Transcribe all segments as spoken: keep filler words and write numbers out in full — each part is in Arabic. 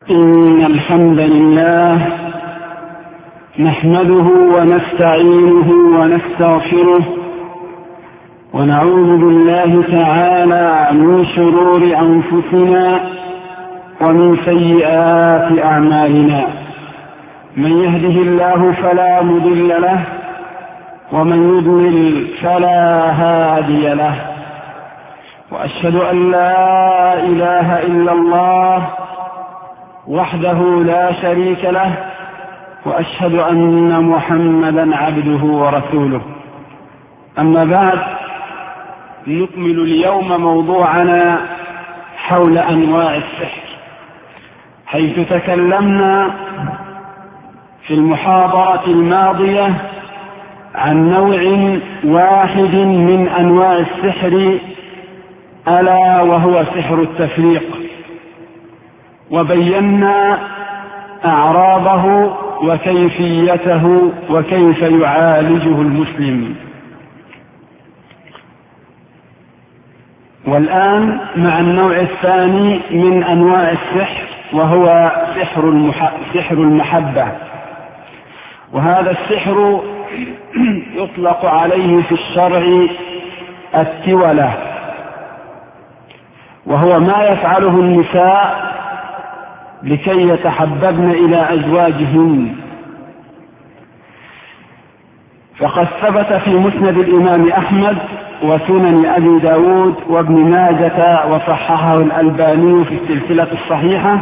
إن الحمد لله نحمده ونستعينه ونستغفره ونعوذ بالله تعالى من شرور أنفسنا ومن سيئات أعمالنا. من يهده الله فلا مضل له ومن يضلل فلا هادي له، وأشهد أن لا إله إلا الله وحده لا شريك له، وأشهد أن محمدا عبده ورسوله. أما بعد، نكمل اليوم موضوعنا حول أنواع السحر، حيث تكلمنا في المحاضرة الماضية عن نوع واحد من أنواع السحر، ألا وهو سحر التفريق، وبينا أعراضه وكيفيته وكيف يعالجه المسلم. والآن مع النوع الثاني من أنواع السحر، وهو سحر سحر المحبة. وهذا السحر يطلق عليه في الشرع التولة، وهو ما يفعله النساء لكي يتحببن إلى أزواجهن. فقد ثبت في مسند الإمام أحمد وسنن أبي داود وابن ماجة وصححه الألباني في السلسلة الصحيحة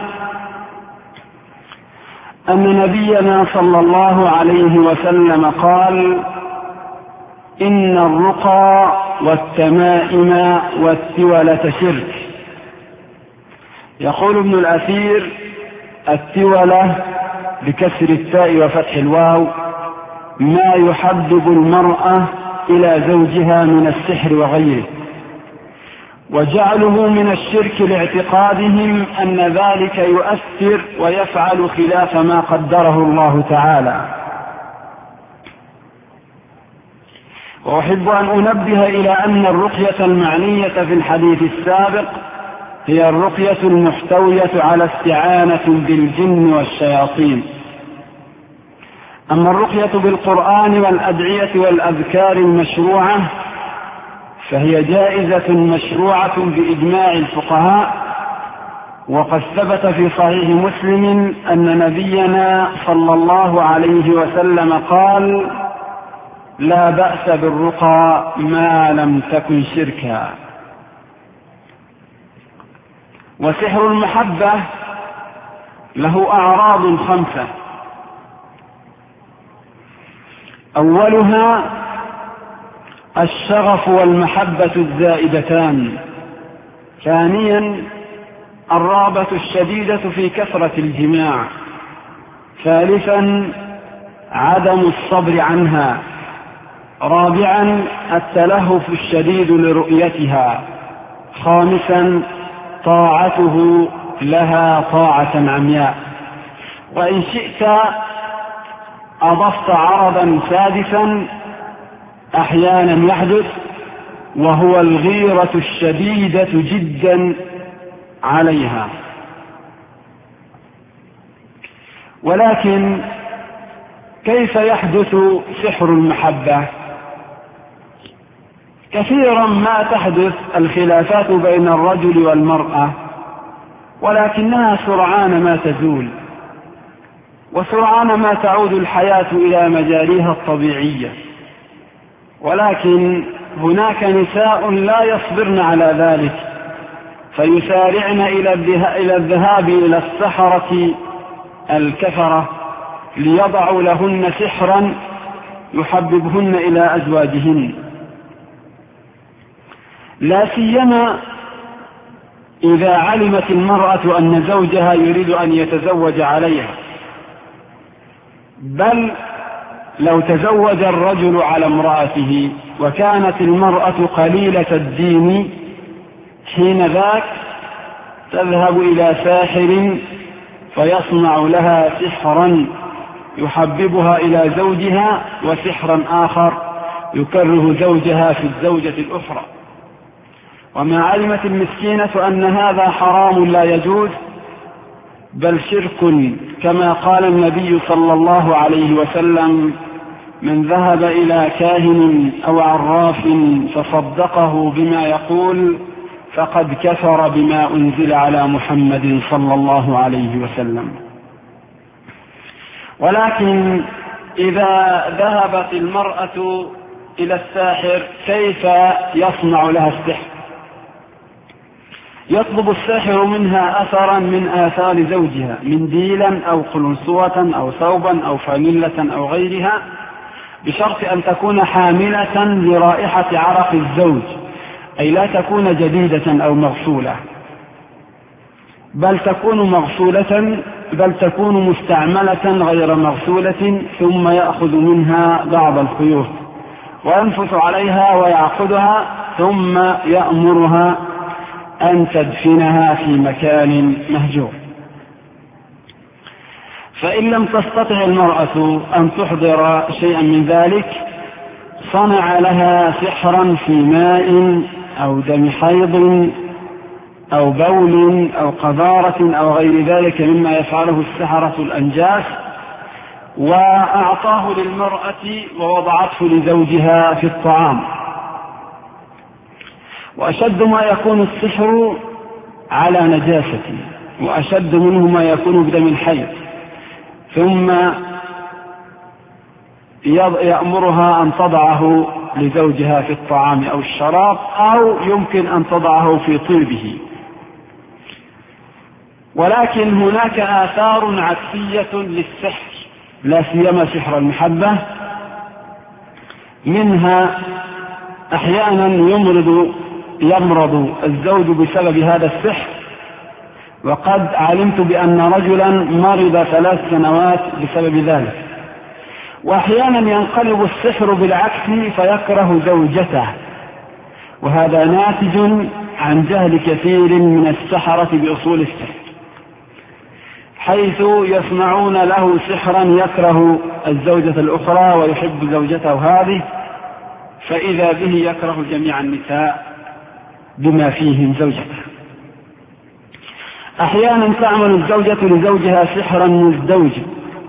أن نبينا صلى الله عليه وسلم قال: إن الرقى والتمائم والتولة شرك. يقول ابن الأثير: التولة بكسر التاء وفتح الواو ما يحبب المرأة إلى زوجها من السحر وغيره، وجعله من الشرك لاعتقادهم أن ذلك يؤثر ويفعل خلاف ما قدره الله تعالى. وأحب أن أنبه إلى أن الرقية المعنية في الحديث السابق هي الرقية المحتوية على استعانة بالجن والشياطين. أما الرقية بالقرآن والأدعية والأذكار المشروعة فهي جائزة مشروعة بإجماع الفقهاء. وقد ثبت في صحيح مسلم أن نبينا صلى الله عليه وسلم قال: لا بأس بالرقى ما لم تكن شركا. وسحر المحبة له أعراض خمسة: أولها الشغف والمحبة الزائدتان. ثانيا الرغبة الشديدة في كثرة الجماع. ثالثا عدم الصبر عنها. رابعا التلهف الشديد لرؤيتها. خامسا طاعته لها طاعة عمياء. وإن شئت أضفت عرضا سادسا أحيانا يحدث، وهو الغيرة الشديدة جدا عليها. ولكن كيف يحدث سحر المحبة؟ كثيرا ما تحدث الخلافات بين الرجل والمرأة، ولكنها سرعان ما تزول، وسرعان ما تعود الحياة إلى مجاريها الطبيعية. ولكن هناك نساء لا يصبرن على ذلك، فيسارعن إلى الذهاب إلى السحرة الكفرة ليضعوا لهن سحرا يحببهن إلى أزواجهن، لا سيما إذا علمت المرأة أن زوجها يريد أن يتزوج عليها. بل لو تزوج الرجل على امرأته وكانت المرأة قليلة الدين، حين ذاك تذهب إلى ساحر فيصنع لها سحرا يحببها إلى زوجها، وسحرا آخر يكره زوجها في الزوجة الأخرى. وما علمت المسكينة أن هذا حرام لا يجوز، بل شرك، كما قال النبي صلى الله عليه وسلم: من ذهب إلى كاهن أو عراف فصدقه بما يقول فقد كفر بما أنزل على محمد صلى الله عليه وسلم. ولكن إذا ذهبت المرأة إلى الساحر كيف يصنع لها السحر؟ يطلب الساحر منها أثرا من آثار زوجها، منديلا أو قلنسوة أو ثوبا أو فانلة أو غيرها، بشرط أن تكون حاملة لرائحة عرق الزوج، أي لا تكون جديدة أو مغسولة، بل تكون مغسولة بل تكون مستعملة غير مغسولة، ثم يأخذ منها بعض الخيوط وينفث عليها ويعقدها، ثم يأمرها أن تدفنها في مكان مهجور. فإن لم تستطع المرأة أن تحضر شيئا من ذلك صنع لها سحرا في ماء أو دم حيض أو بول أو قذارة أو غير ذلك مما يفعله السحرة الأنجاس، وأعطاه للمرأة ووضعته لزوجها في الطعام. وأشد ما يكون السحر على نجاسة، وأشد منه ما يكون بدم الحيض، ثم يأمرها أن تضعه لزوجها في الطعام أو الشراب، أو يمكن أن تضعه في طيبه. ولكن هناك آثار عكسية للسحر، لا سيما سحر المحبة، منها أحيانا يمرض يمرض الزوج بسبب هذا السحر، وقد علمت بأن رجلا مرض ثلاث سنوات بسبب ذلك. وأحيانا ينقلب السحر بالعكس فيكره زوجته، وهذا ناتج عن جهل كثير من السحرة بأصول السحر، حيث يصنعون له سحرا يكره الزوجة الأخرى ويحب زوجته هذه، فإذا به يكره جميع النساء بما فيهم زوجته. أحيانا تعمل الزوجة لزوجها سحرا مزدوجا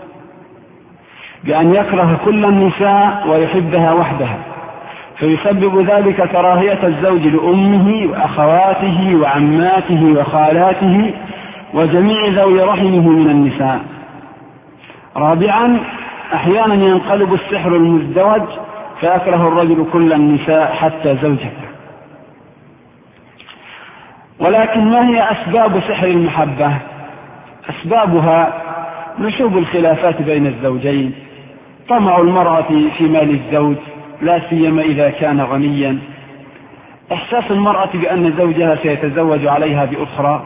بأن يكره كل النساء ويحبها وحدها، فيسبب ذلك كراهية الزوج لأمه وأخواته وعماته وخالاته وجميع ذوي رحمه من النساء. رابعا، أحيانا ينقلب السحر المزدوج فيكره الرجل كل النساء حتى زوجته. ولكن ما هي أسباب سحر المحبة؟ أسبابها نشوب الخلافات بين الزوجين، طمع المرأة في مال الزوج لا سيما إذا كان غنيا، إحساس المرأة بأن زوجها سيتزوج عليها بأخرى.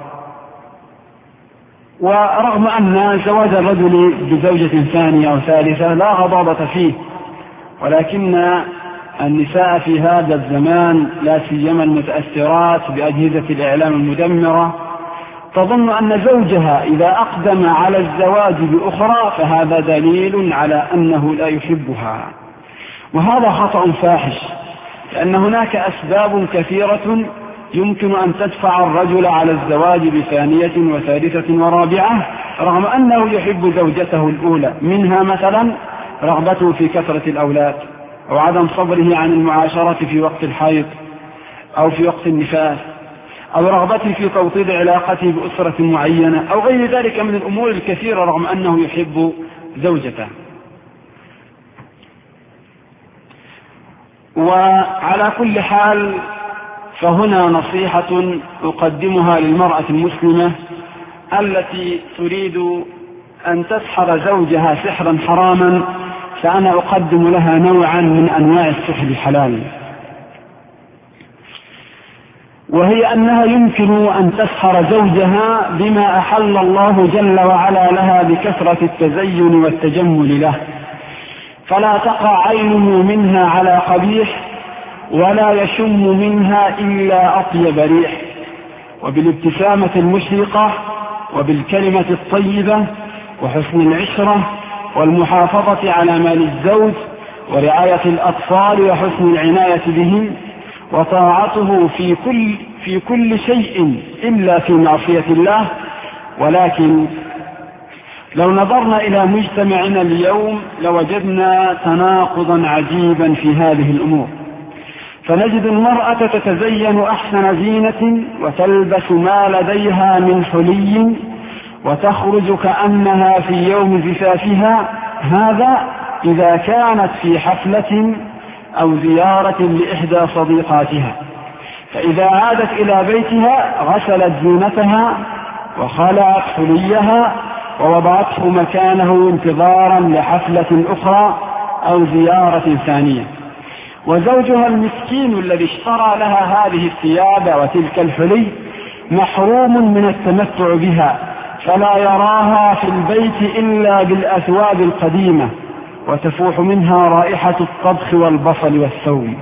ورغم أن زواج الرجل بزوجة ثانية أو ثالثة لا غضاضة فيه، ولكن النساء في هذا الزمان لا سيما المتأثرات بأجهزة الإعلام المدمرة تظن أن زوجها إذا أقدم على الزواج بأخرى فهذا دليل على أنه لا يحبها، وهذا خطأ فاحش، لأن هناك أسباب كثيرة يمكن أن تدفع الرجل على الزواج بثانية وثالثة ورابعة رغم أنه يحب زوجته الأولى، منها مثلا رغبته في كثرة الأولاد، أو عدم صبره عن المعاشرة في وقت الحيض أو في وقت النفاس، أو رغبته في توطيد علاقته بأسرة معينة، أو غير ذلك من الأمور الكثيرة رغم أنه يحب زوجته. وعلى كل حال فهنا نصيحة أقدمها للمرأة المسلمة التي تريد أن تسحر زوجها سحرا حراما، فأنا أقدم لها نوعا من أنواع السحر الحلال، وهي أنها يمكن أن تسحر زوجها بما أحل الله جل وعلا لها بكثرة التزين والتجمل له، فلا تقع عينه منها على قبيح ولا يشم منها إلا أطيب ريح، وبالابتسامة المشرقة وبالكلمة الطيبة وحسن العشرة والمحافظة على مال الزوج ورعاية الأطفال وحسن العناية بهم وطاعته في كل, في كل شيء إلا في معصية الله، ولكن لو نظرنا إلى مجتمعنا اليوم لوجدنا تناقضا عجيبا في هذه الأمور، فنجد المرأة تتزين أحسن زينة وتلبس ما لديها من حلي وتخرج كأنها في يوم زفافها، هذا إذا كانت في حفلة أو زيارة لإحدى صديقاتها، فإذا عادت إلى بيتها غسلت زينتها وخلعت حليها ووضعته مكانه انتظارا لحفلة أخرى أو زيارة ثانية. وزوجها المسكين الذي اشترى لها هذه الثياب وتلك الحلي محروم من التمتع بها، فلا يراها في البيت إلا بالأثواب القديمة وتفوح منها رائحة الطبخ والبصل والثوم.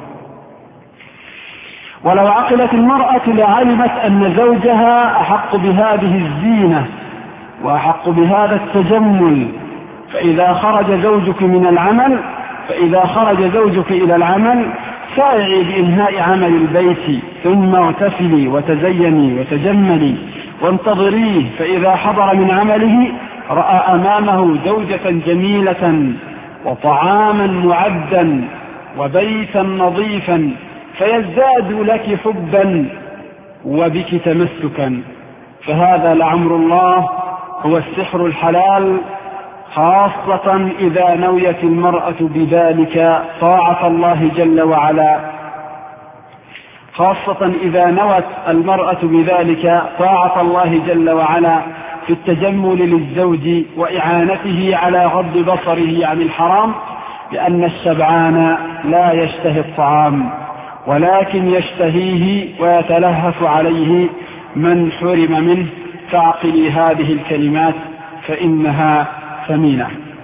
ولو عقلت المرأة لعلمت أن زوجها أحق بهذه الزينة وأحق بهذا التجمل، فإذا خرج زوجك من العمل فإذا خرج زوجك إلى العمل سارعي بإنهاء عمل البيت ثم اغتسلي وتزيني وتجملي وانتظريه، فإذا حضر من عمله رأى أمامه زوجة جميلة وطعاما معدا وبيتا نظيفا فيزداد لك حبا وبك تمسكا. فهذا لعمر الله هو السحر الحلال، خاصة إذا نويت المرأة بذلك طاعة الله جل وعلا، خاصة إذا نوت المرأة بذلك طاعة الله جل وعلا في التجمل للزوج وإعانته على غض بصره عن الحرام، لأن الشبعان لا يشتهي الطعام ولكن يشتهيه ويتلهف عليه من حرم منه. فاعقلي هذه الكلمات فإنها ثمينة.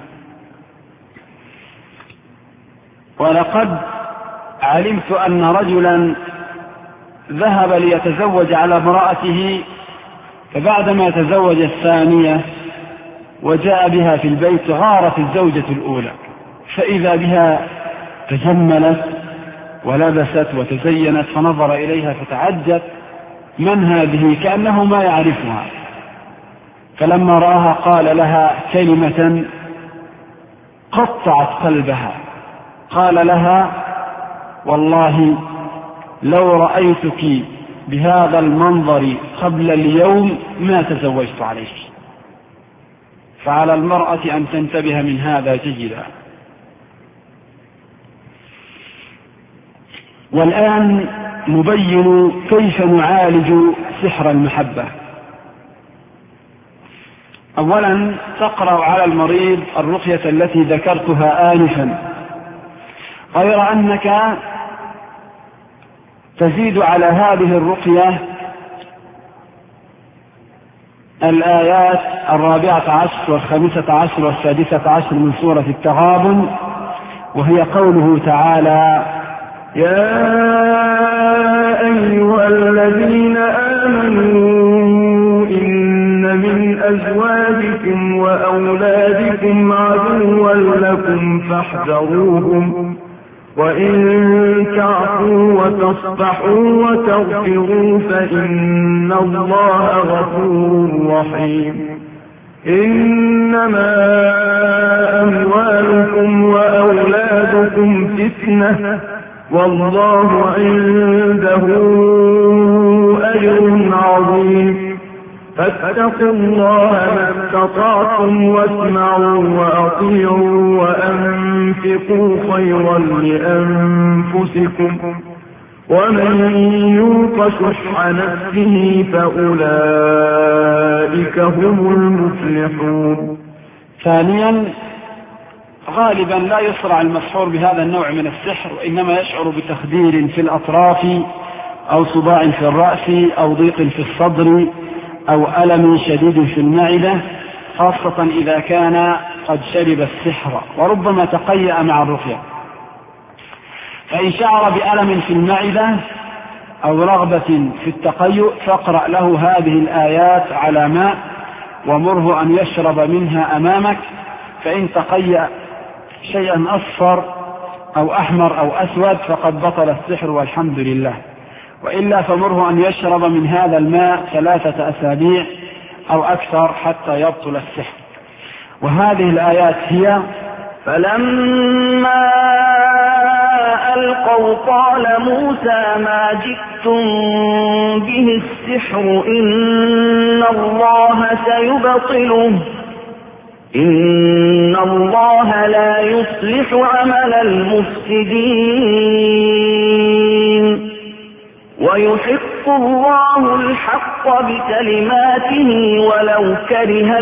ولقد علمت أن رجلا ذهب ليتزوج على امرأته، فبعدما تزوج الثانية وجاء بها في البيت غارت الزوجة الأولى، فإذا بها تجملت ولبست وتزينت، فنظر إليها فتعجب من هذه كأنه ما يعرفها، فلما رآها قال لها كلمة قطعت قلبها، قال لها والله لو رأيتك بهذا المنظر قبل اليوم ما تزوجت عليك. فعلى المرأة أن تنتبه من هذا جيدا. والآن نبين كيف نعالج سحر المحبة. أولا تقرأ على المريض الرقية التي ذكرتها آنفا، غير أنك تزيد على هذه الرقية الآيات الرابعة عشر والخامسة عشر والسادسة عشر من سورة التغابن، وهي قوله تعالى: يا أيها الذين آمنوا إن من أزواجكم وأولادكم عدوا لكم فاحذروهم، وإن تعفوا وتصفحوا وتغفروا فإن الله غفور رحيم. إنما أموالكم وأولادكم فتنة والله عنده أجر عظيم. فاتقوا الله ما استطعتم واسمعوا وأطيعوا وأنفقوا خيرا لأنفسكم ومن يوق شح نفسه فأولئك هم المفلحون. ثانيا غالبا لا يصرع المسحور بهذا النوع من السحر، وإنما يشعر بتخدير في الأطراف أو صداع في الرأس أو ضيق في الصدر أو ألم شديد في المعدة، خاصة إذا كان قد شرب السحر، وربما تقيأ مع الرقية. فإن شعر بألم في المعدة أو رغبة في التقيؤ فاقرأ له هذه الآيات على ماء ومره أن يشرب منها أمامك، فإن تقيأ شيئا أصفر أو أحمر أو أسود فقد بطل السحر والحمد لله، وإلا فمره أن يشرب من هذا الماء ثلاثة أسابيع أو أكثر حتى يبطل السحر. وهذه الآيات هي: فلما ألقوا قال موسى ما جئتم به السحر إن الله سيبطله إن الله لا يصلح عمل المفسدين ويحق الله الحق بكلماته ولو كره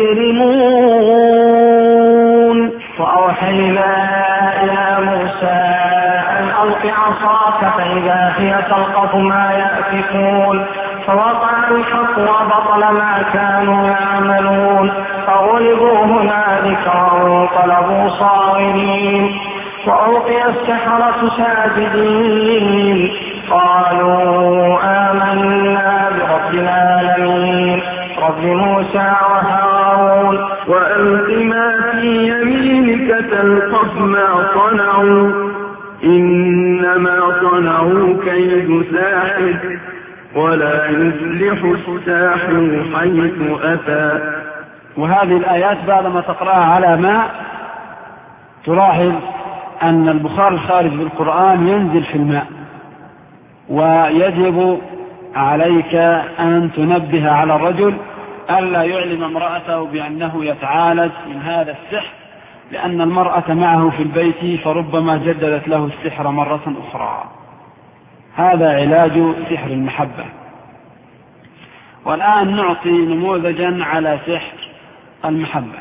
المجرمون. وأوحينا إلى موسى أن ألق عصاك فإذا هي تلقف ما يأفكون فوقع الحق وبطل ما كانوا يعملون فغلبوا هنالك وانقلبوا صاغرين وألقي السحرة ساجدين قالوا آمنا برب العالمين رب موسى وهارون. وألق ما في يمينك تلقف ما صنعوا إنما صنعوا كيد ساحر ولا يفلح الساحر حيث أتى. وهذه الآيات بعدما تقرأها على ماء تلاحظ أن البخار الخارج بالقرآن ينزل في الماء، ويجب عليك أن تنبه على الرجل ألا يعلم امرأته بأنه يتعالج من هذا السحر، لأن المرأة معه في البيت فربما جددت له السحر مرة أخرى. هذا علاج سحر المحبة. والآن نعطي نموذجا على سحر المحبة.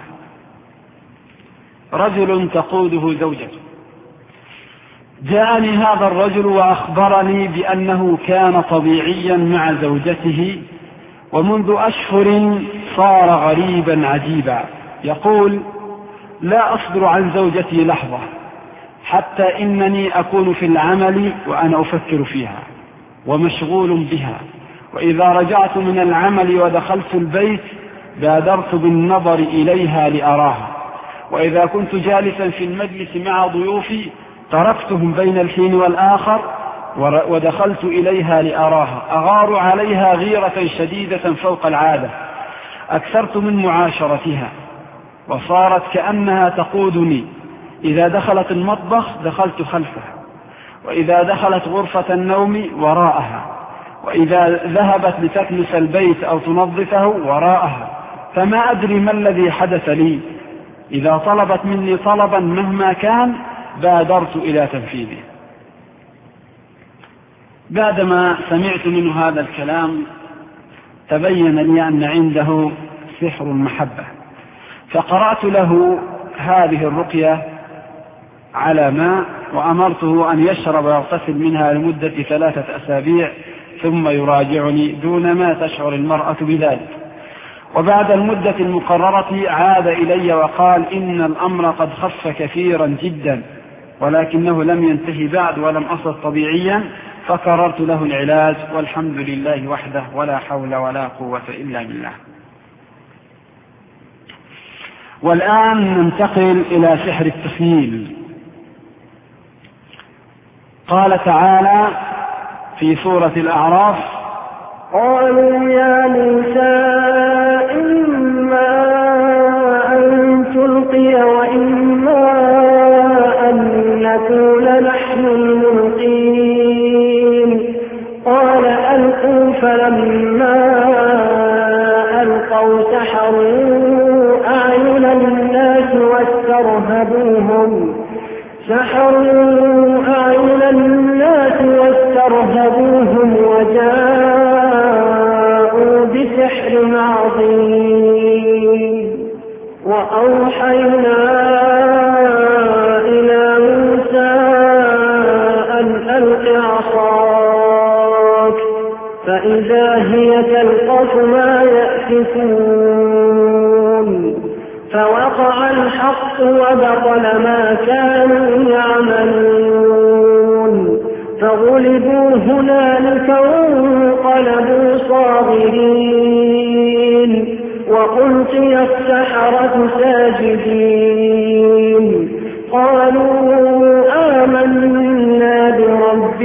رجل تقوده زوجته. جاءني هذا الرجل وأخبرني بأنه كان طبيعيا مع زوجته، ومنذ أشهر صار غريبا عجيبا. يقول: لا أصبر عن زوجتي لحظة حتى إنني أكون في العمل وأنا أفكر فيها ومشغول بها، وإذا رجعت من العمل ودخلت البيت بادرت بالنظر إليها لأراها، وإذا كنت جالسا في المجلس مع ضيوفي تركتهم بين الحين والآخر ودخلت إليها لأراها، أغار عليها غيرة شديدة فوق العادة، أكثرت من معاشرتها وصارت كأنها تقودني. إذا دخلت المطبخ دخلت خلفها، وإذا دخلت غرفة النوم وراءها، وإذا ذهبت لتكنس البيت أو تنظفه وراءها، فما أدري ما الذي حدث لي. إذا طلبت مني طلبا مهما كان بادرت إلى تنفيذه. بعدما سمعت منه هذا الكلام تبين لي أن عنده سحر المحبة، فقرأت له هذه الرقية على ماء وأمرته أن يشرب ويغتسل منها لمدة ثلاثة أسابيع ثم يراجعني دون ما تشعر المرأة بذلك. وبعد المدة المقررة عاد إلي وقال: إن الأمر قد خف كثيرا جدا ولكنه لم ينتهي بعد ولم أصل طبيعيا، فكررت له العلاج والحمد لله وحده ولا حول ولا قوة إلا بالله. والآن ننتقل إلى سحر التخيل. قال تعالى في سورة الأعراف: قالوا يا موسى إما أن تلقي وإما أن نكون نحن الملقين قال ألقوا فلما ألقوا سحروا أعين الناس واسترهبوهم سحروا أعين الناس واسترهبوهم وجاءوا بسحر عظيم. وأوحينا إلى موسى أن ألق عصاك فإذا هي تلقف ما يأفكون فوقع الحق وبطل ما كانوا يعملون فغلبوا هنالك وانقلبوا صاغرين وألقي السحرة ساجدين قالوا آمنا برب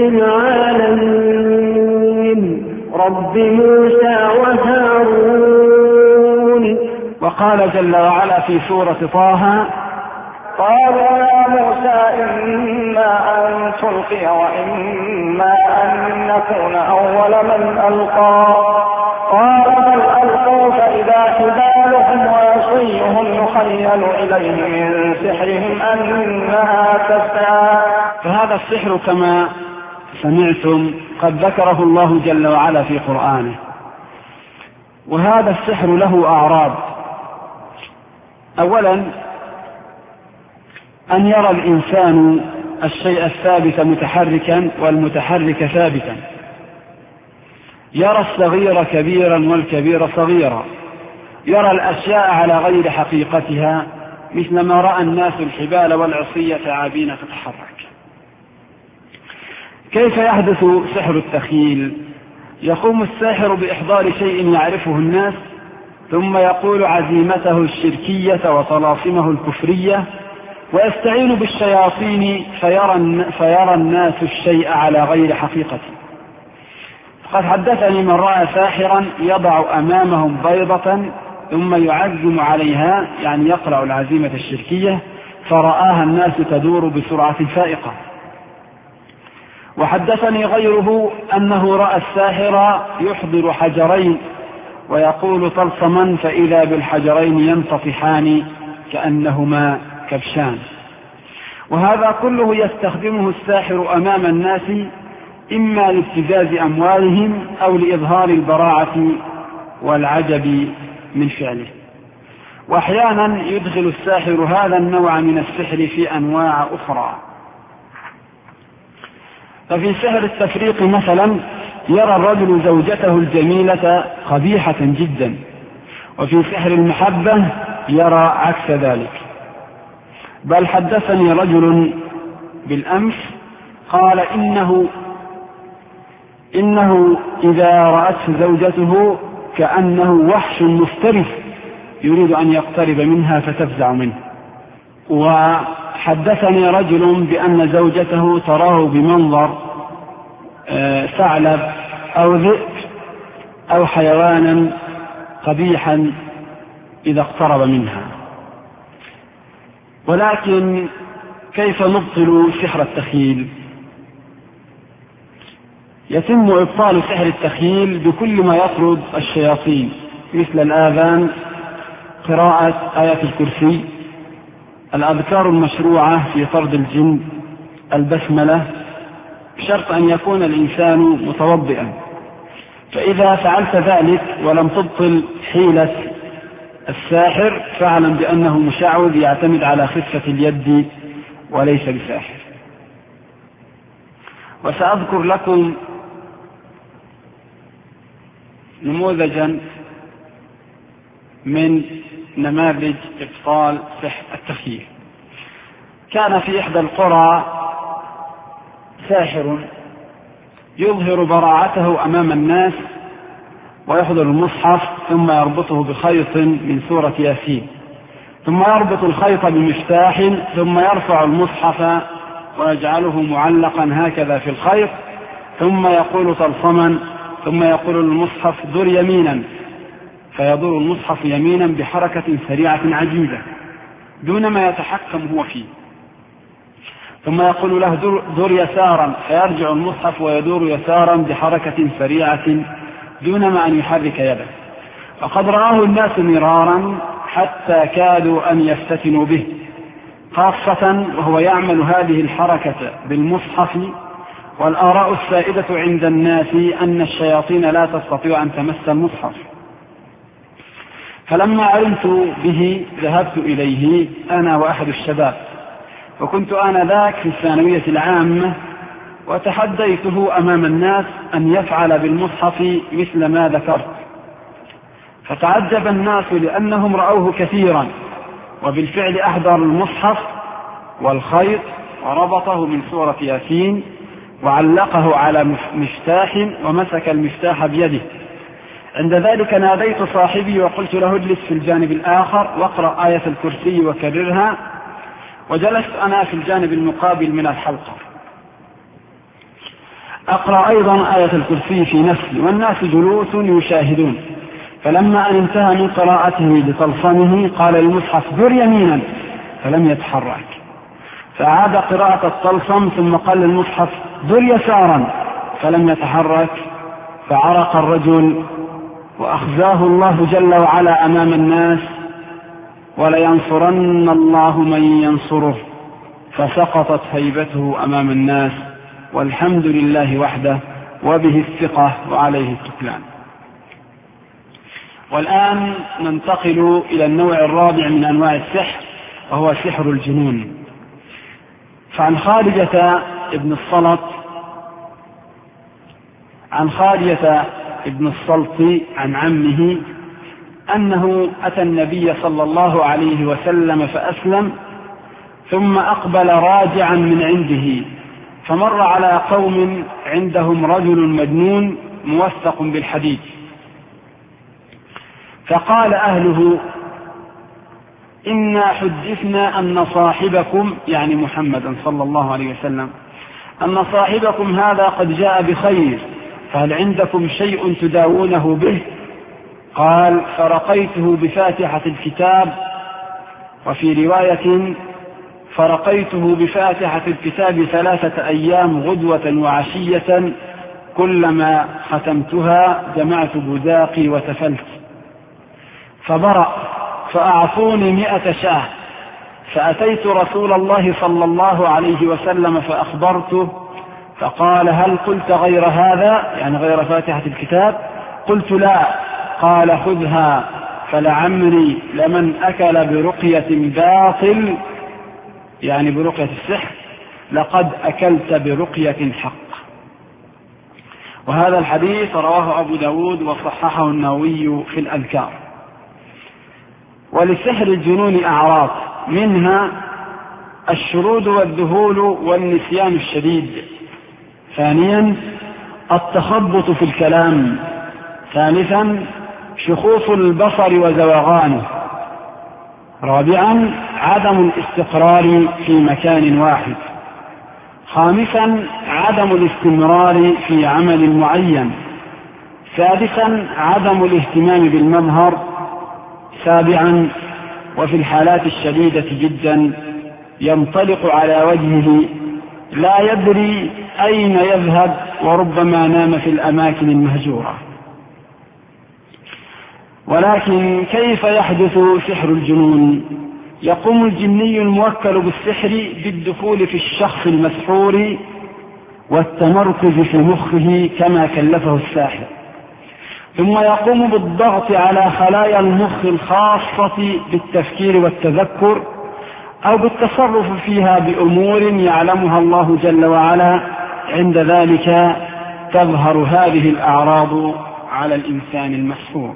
العالمين رب موسى وهارون. وقال قال جل وعلا في سورة طه: قالوا يا موسى إما أن تلقي وإما أن نكون أول من ألقى قال بل ألقوا فإذا حبالهم وعصيهم يخيل إليه من سحرهم أنها تسعى. فهذا السحر كما سمعتم قد ذكره الله جل وعلا في قرآنه، وهذا السحر له أعراض. أولا أن يرى الإنسان الشيء الثابت متحركا والمتحرك ثابتا، يرى الصغير كبيرا والكبير صغيرا، يرى الأشياء على غير حقيقتها مثل ما رأى الناس الحبال والعصي ثعابين تتحرك. كيف يحدث سحر التخيل؟ يقوم الساحر بإحضار شيء يعرفه الناس ثم يقول عزيمته الشركية وطلاسمه الكفرية ويستعين بالشياطين فيرى, فيرى الناس الشيء على غير حقيقته. قد حدثني من رأى ساحرا يضع أمامهم بيضة ثم يعزم عليها، يعني يقرأ العزيمة الشركية، فرآها الناس تدور بسرعة فائقة. وحدثني غيره أنه رأى الساحر يحضر حجرين ويقول طلسما فإذا بالحجرين ينتطحان كأنهما كبشان. وهذا كله يستخدمه الساحر أمام الناس إما لابتزاز أموالهم أو لإظهار البراعة والعجب من فعله. وأحيانا يدخل الساحر هذا النوع من السحر في أنواع أخرى. ففي سحر التفريق مثلا يرى الرجل زوجته الجميلة قبيحة جدا، وفي سحر المحبة يرى عكس ذلك. بل حدثني رجل بالأمس قال إنه, إنه إذا رأته زوجته كأنه وحش مفترس يريد أن يقترب منها فتفزع منه. وحدثني رجل بأن زوجته تراه بمنظر ثعلب أو ذئب أو حيوانا قبيحا إذا اقترب منها. ولكن كيف نبطل سحر التخيل؟ يتم إبطال سحر التخيل بكل ما يطرد الشياطين مثل الآذان، قراءة آية الكرسي، الأذكار المشروعة في طرد الجن، البسملة، بشرط أن يكون الإنسان متوضئا. فإذا فعلت ذلك ولم تبطل حيلة الساحر فاعلم بأنه مشعوذ يعتمد على خفة اليد وليس بساحر. وسأذكر لكم نموذجا من نماذج إبطال سحر التخيل. كان في إحدى القرى ساحر يظهر براعته أمام الناس ويحضر المصحف ثم يربطه بخيط من سورة ياسين، ثم يربط الخيط بمفتاح ثم يرفع المصحف ويجعله معلقا هكذا في الخيط ثم يقول طلسما ثم يقول المصحف دور يمينا فيدور المصحف يمينا بحركة سريعة عجيبة دون ما يتحكم هو فيه، ثم يقول له دور يسارا فيرجع المصحف ويدور يسارا بحركة سريعة دون ما أن يحرك يده. فقد رآه الناس مرارا حتى كادوا أن يفتتنوا به، خاصة وهو يعمل هذه الحركة بالمصحف. والآراء السائدة عند الناس أن الشياطين لا تستطيع أن تمس المصحف. فلما علمت به ذهبت إليه أنا وأحد الشباب، وكنت آنذاك في الثانوية العامة، وتحديته أمام الناس أن يفعل بالمصحف مثل ما ذكرت. فتعجب الناس لأنهم رأوه كثيرا، وبالفعل أحضر المصحف والخيط وربطه من سورة ياسين وعلقه على مفتاح ومسك المفتاح بيده. عند ذلك ناديت صاحبي وقلت له اجلس في الجانب الآخر واقرأ آية الكرسي وكررها، وجلست أنا في الجانب المقابل من الحلقة أقرأ أيضا آية الكرسي في نفسي والناس جلوس يشاهدون. فلما أن انتهى من قراءته بطلسمه قال المصحف در يمينا فلم يتحرك، فأعاد قراءة الطلسم ثم قال للمصحف در يسارا فلم يتحرك، فعرق الرجل وأخزاه الله جل وعلا أمام الناس، ولينصرن الله من ينصره، فسقطت هيبته أمام الناس، والحمد لله وحده وبه الثقة وعليه التكلان. والآن ننتقل إلى النوع الرابع من أنواع السحر، وهو سحر الجنون. فعن خارجة ابن الصلت عن خارجة ابن الصلت عن عمه أنه أتى النبي صلى الله عليه وسلم فأسلم، ثم أقبل راجعا من عنده، فمر على قوم عندهم رجل مجنون موثق بالحديد، فقال أهله إنا حدثنا أن صاحبكم، يعني محمدا صلى الله عليه وسلم، أن صاحبكم هذا قد جاء بخير، فهل عندكم شيء تداوونه به؟ قال فرقيته بفاتحة الكتاب، وفي رواية فرقيته بفاتحة الكتاب ثلاثة أيام غدوة وعشية، كلما ختمتها جمعت بذاقي وتفلت، فبرأ فأعطوني مئة شاة، فأتيت رسول الله صلى الله عليه وسلم فأخبرته، فقال هل قلت غير هذا، يعني غير فاتحة الكتاب؟ قلت لا. قال خذها، فلعمري لمن أكل برقية باطل، يعني برقية السحر، لقد أكلت برقية حق. وهذا الحديث رواه أبو داود وصححه النووي في الأذكار. ولسحر الجنون أعراض، منها الشرود والذهول والنسيان الشديد، ثانيا التخبط في الكلام، ثالثا شخوص البصر وزوغانه، رابعا عدم الاستقرار في مكان واحد، خامسا عدم الاستمرار في عمل معين، سادسا عدم الاهتمام بالمظهر، سابعا وفي الحالات الشديدة جدا ينطلق على وجهه لا يدري أين يذهب، وربما نام في الأماكن المهجورة. ولكن كيف يحدث سحر الجنون؟ يقوم الجني الموكل بالسحر بالدخول في الشخص المسحور والتمركز في مخه كما كلفه الساحر، ثم يقوم بالضغط على خلايا المخ الخاصة بالتفكير والتذكر، أو بالتصرف فيها بأمور يعلمها الله جل وعلا. عند ذلك تظهر هذه الأعراض على الإنسان المسحور.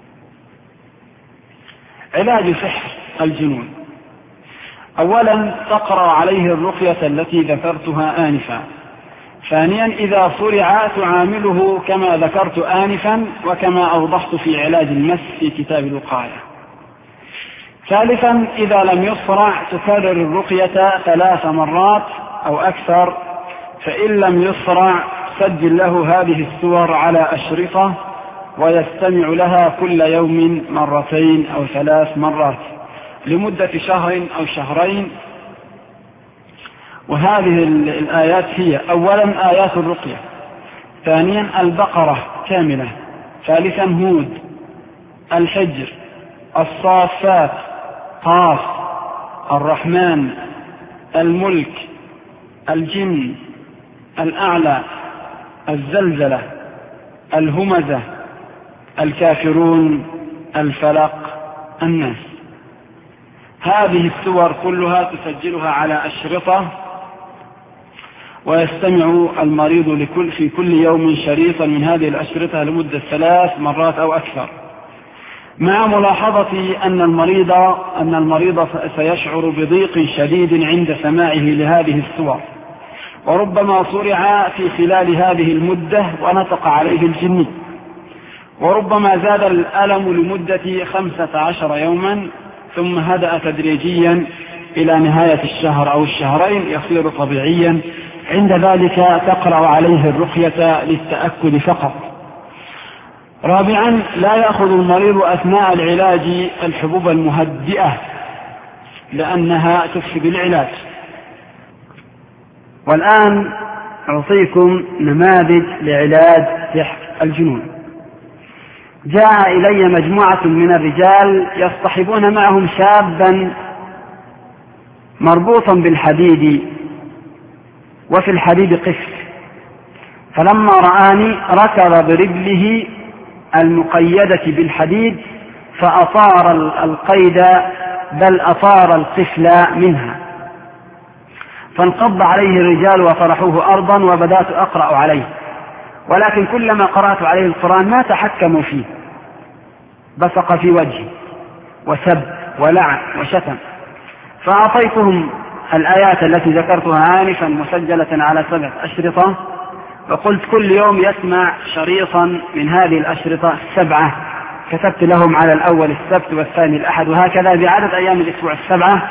علاج سحر الجنون: أولا تقرأ عليه الرقية التي ذكرتها آنفا. ثانيا إذا صرع تعامله كما ذكرت آنفا وكما أوضحت في علاج المس في كتاب الوقاية. ثالثا إذا لم يصرع تكرر الرقية ثلاث مرات أو أكثر، فإن لم يصرع سجل له هذه السور على أشرطة ويستمع لها كل يوم مرتين أو ثلاث مرات لمدة شهر أو شهرين. وهذه الآيات هي: أولا آيات الرقية، ثانيا البقرة كاملة، ثالثا هود، الحجر، الصافات، قاف، الرحمن، الملك، الجن، الأعلى، الزلزلة، الهمزة، الكافرون، الفلق، الناس. هذه السور كلها تسجلها على أشرطة، ويستمع المريض لكل في كل يوم شريطا من هذه الأشرطة لمدة ثلاث مرات أو أكثر، مع ملاحظة أن المريض أن المريض سيشعر بضيق شديد عند سماعه لهذه السور، وربما صرع في خلال هذه المدة ونطق عليه الجن، وربما زاد الألم لمدة خمسة عشر يوما ثم هدأ تدريجيا إلى نهاية الشهر أو الشهرين يصير طبيعيا. عند ذلك تقرأ عليه الرقية للتأكد فقط. رابعا لا يأخذ المريض أثناء العلاج الحبوب المهدئة لأنها تفسد العلاج. والآن أعطيكم نماذج لعلاج سحر الجنون. جاء إلي مجموعة من الرجال يصطحبون معهم شابا مربوطا بالحديد وفي الحديد قفل، فلما رآني ركض برجله المقيدة بالحديد فأطار القيد بل أطار القفل منها، فانقض عليه الرجال وطرحوه أرضا وبدأت أقرأ عليه، ولكن كلما قرأت عليه القرآن ما تحكموا فيه، بصق في وجهي وسب ولعن وشتم، فأعطيتهم الآيات التي ذكرتها آنفا مسجلة على سبعة أشرطة، وقلت كل يوم يسمع شريطا من هذه الأشرطة السبعة، كتبت لهم على الأول السبت والثاني الأحد وهكذا بعدد أيام الأسبوع السبعة،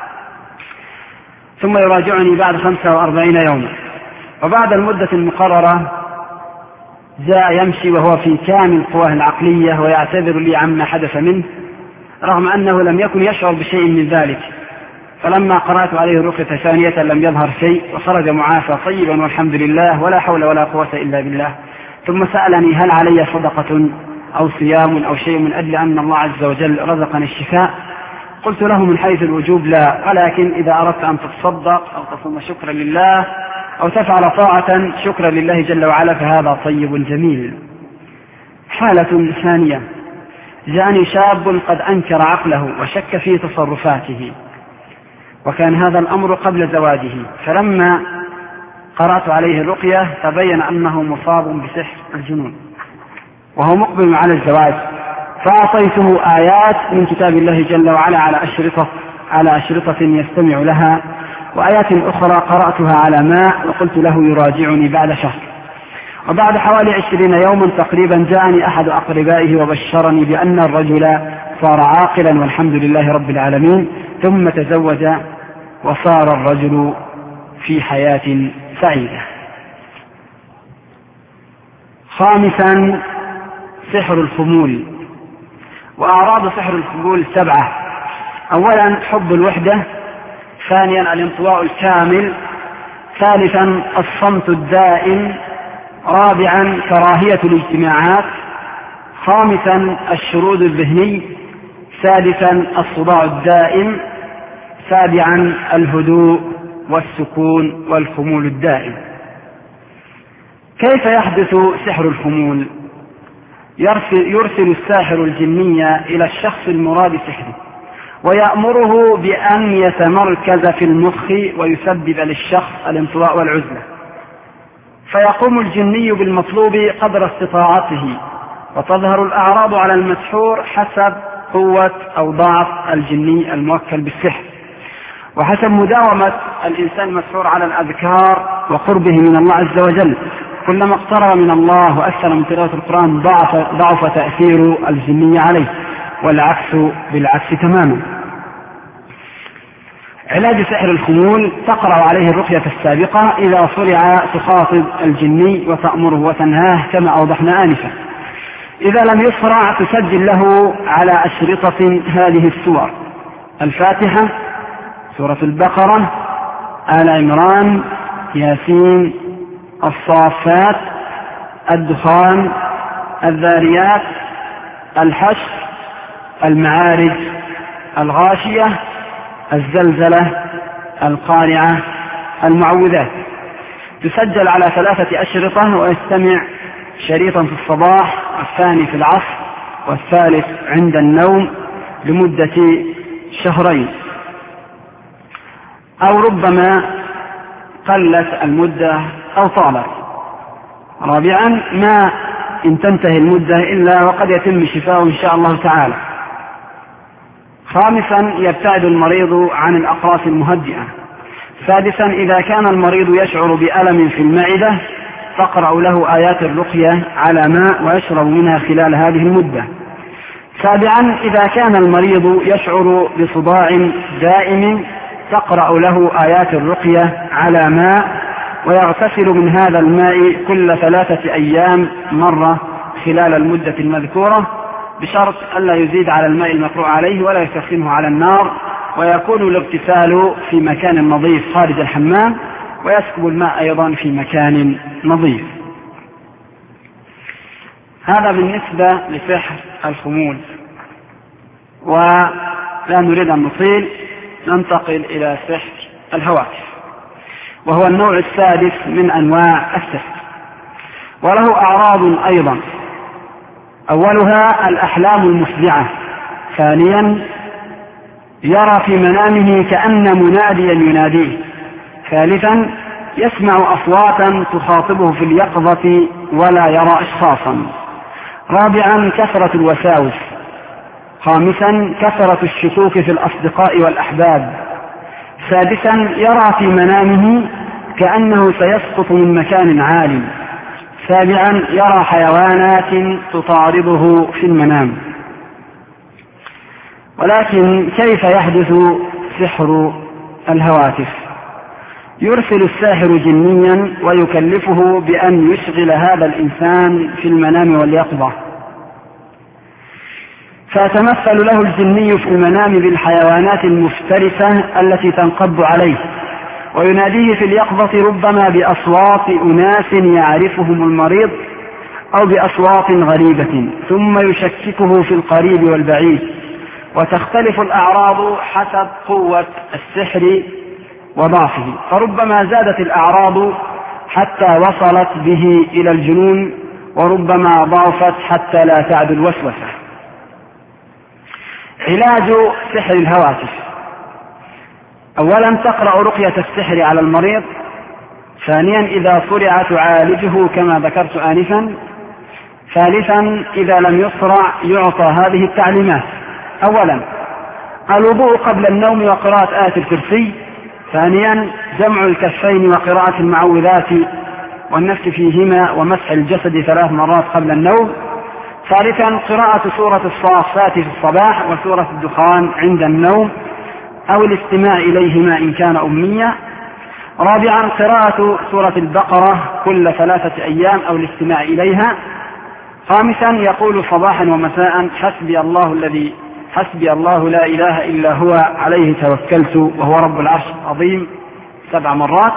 ثم يراجعني بعد خمسة وأربعين يوما. وبعد المدة المقررة جاء يمشي وهو في كامل قواه العقلية ويعتذر لي عما حدث منه، رغم أنه لم يكن يشعر بشيء من ذلك. فلما قرأت عليه الرقية ثانية لم يظهر شيء وخرج معافى طيبا والحمد لله ولا حول ولا قوة إلا بالله. ثم سألني هل علي صدقة أو صيام أو شيء من أجل أن الله عز وجل رزقني الشفاء؟ قلت له من حيث الوجوب لا، ولكن إذا أردت أن تتصدق أو تصوم شكرا لله أو تفعل طاعة شكرا لله جل وعلا فهذا طيب جميل. حالة ثانية، جاءني شاب قد أنكر عقله وشك في تصرفاته، وكان هذا الأمر قبل زواجه، فلما قرأت عليه الرقية تبين أنه مصاب بسحر الجنون وهو مقبل على الزواج، فأعطيته آيات من كتاب الله جل وعلا على أشرطة على أشرطة يستمع لها، وآيات أخرى قرأتها على ماء وقلت له يراجعني بعد شهر. وبعد حوالي عشرين يوما تقريبا جاءني أحد أقربائه وبشرني بأن الرجل صار عاقلا والحمد لله رب العالمين، ثم تزوج وصار الرجل في حياة سعيدة. خامسا سحر الخمول. وأعراض سحر الخمول سبعة: أولا حب الوحدة، ثانيا الانطواء الكامل، ثالثا الصمت الدائم، رابعا كراهية الاجتماعات، خامسا الشرود الذهني، سادسا الصداع الدائم، سابعا الهدوء والسكون والخمول الدائم. كيف يحدث سحر الخمول؟ يرسل, يرسل الساحر الجنية إلى الشخص المراد سحره ويأمره بأن يتمركز في المخ ويسبب للشخص الانطواء والعزلة، فيقوم الجني بالمطلوب قدر استطاعته، وتظهر الأعراض على المسحور حسب قوة أو ضعف الجني الموكل بالسحر، وحسب مداومة الإنسان المسحور على الأذكار وقربه من الله عز وجل. كلما اقترب من الله وأكثر من تلاوة القرآن ضعف, ضعف تأثير الجني عليه، والعكس بالعكس تماما. علاج سحر الخمول: تقرأ عليه الرقية السابقة، إذا صرع تخاطب الجني وتأمره وتنهاه كما أوضحنا آنفا. إذا لم يصرع تسجل له على أشرطة هذه السور: الفاتحة، سورة البقرة، آل عمران، ياسين، الصافات، الدخان، الذاريات، الحشر، المعارج، الغاشية، الزلزلة، القارعة، المعوذات. تسجل على ثلاثة أشرطة ويستمع شريطا في الصباح والثاني في العصر والثالث عند النوم لمدة شهرين، أو ربما قلت المدة أو طالت. رابعا ما إن تنتهي المدة إلا وقد يتم شفاؤه إن شاء الله تعالى. خامسا يبتعد المريض عن الأقراص المهدئة. سادسا إذا كان المريض يشعر بألم في المعدة فاقرأوا له آيات الرقية على ماء ويشرب منها خلال هذه المدة. سابعا إذا كان المريض يشعر بصداع دائم تقرأ له آيات الرقية على ماء ويغتسل من هذا الماء كل ثلاثة أيام مرة خلال المدة المذكورة بشرط ألا يزيد على الماء المقروء عليه ولا يسخنه على النار، ويكون الاغتسال في مكان نظيف خارج الحمام، ويسكب الماء أيضا في مكان نظيف. هذا بالنسبة لسحر الخمول. ولا نريد أن نطيل، ننتقل إلى سحر الهواتف، وهو النوع السادس من أنواع السحر، وله أعراض أيضا. أولها الأحلام المفزعة. ثانيا يرى في منامه كأن مناديا يناديه. ثالثا يسمع أصواتا تخاطبه في اليقظة ولا يرى أشخاصا. رابعا كثرة الوساوس. خامسا كثرة الشكوك في الأصدقاء والأحباب. سادسا يرى في منامه كأنه سيسقط من مكان عالي. سابعا يرى حيوانات تطارده في المنام. ولكن كيف يحدث سحر الهواتف؟ يرسل الساحر جنيا ويكلفه بأن يشغل هذا الإنسان في المنام واليقظة، فيتمثل له الجني في المنام بالحيوانات المفترسة التي تنقض عليه، ويناديه في اليقظة ربما بأصوات أناس يعرفهم المريض أو بأصوات غريبة، ثم يشككه في القريب والبعيد، وتختلف الأعراض حسب قوة السحر وضعفه، فربما زادت الأعراض حتى وصلت به إلى الجنون، وربما ضعفت حتى لا تعد الوسوسة. علاج سحر الهواتف: أولا تقرأ رقية السحر على المريض. ثانيا إذا صرع تعالجه كما ذكرت آنفا. ثالثا إذا لم يصرع يعطى هذه التعليمات: أولا الوضوء قبل النوم وقراءة آية الكرسي. ثانيا جمع الكفين وقراءة المعوذات والنفس فيهما ومسح الجسد ثلاث مرات قبل النوم. ثالثا قراءة سورة الصافات في الصباح وسورة الدخان عند النوم أو الاستماع إليهما إن كان أميا. رابعا قراءة سورة البقرة كل ثلاثة أيام أو الاستماع إليها. خامسا يقول صباحا ومساء: حسبي الله الذي حسبي الله لا إله إلا هو عليه توكلت وهو رب العرش العظيم سبع مرات.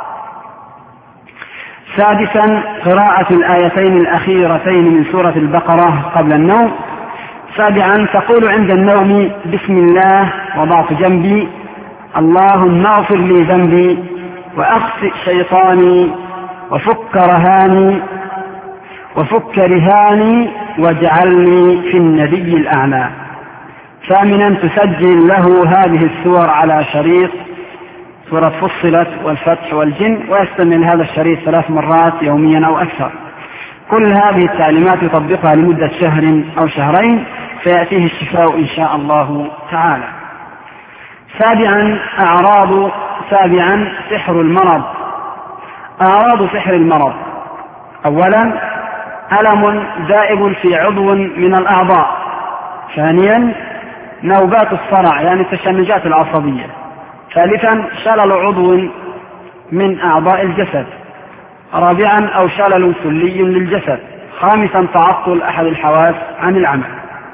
سادسا قراءة الآيتين الأخيرتين من سورة البقرة قبل النوم. سابعا تقول عند النوم: بسم الله وضعت جنبي، اللهم اغفر لي ذنبي وأخسئ شيطاني وفك رهاني وفك رهاني واجعلني في النبي الأعلى. ثامنا تسجل له هذه السور على شريط، سورة فصلت والفتح والجن، ويستمر هذا الشريط ثلاث مرات يوميا أو أكثر. كل هذه التعليمات يطبقها لمدة شهر أو شهرين فيأتيه الشفاء إن شاء الله تعالى. سابعا أعراض سابعا سحر المرض. أعراض سحر المرض: أولا ألم دائب في عضو من الأعضاء. ثانيا نوبات الصرع يعني التشنجات العصبية. ثالثا شلل عضو من أعضاء الجسد. رابعا أو شلل كلي للجسد. خامسا تعطل أحد الحواس عن العمل.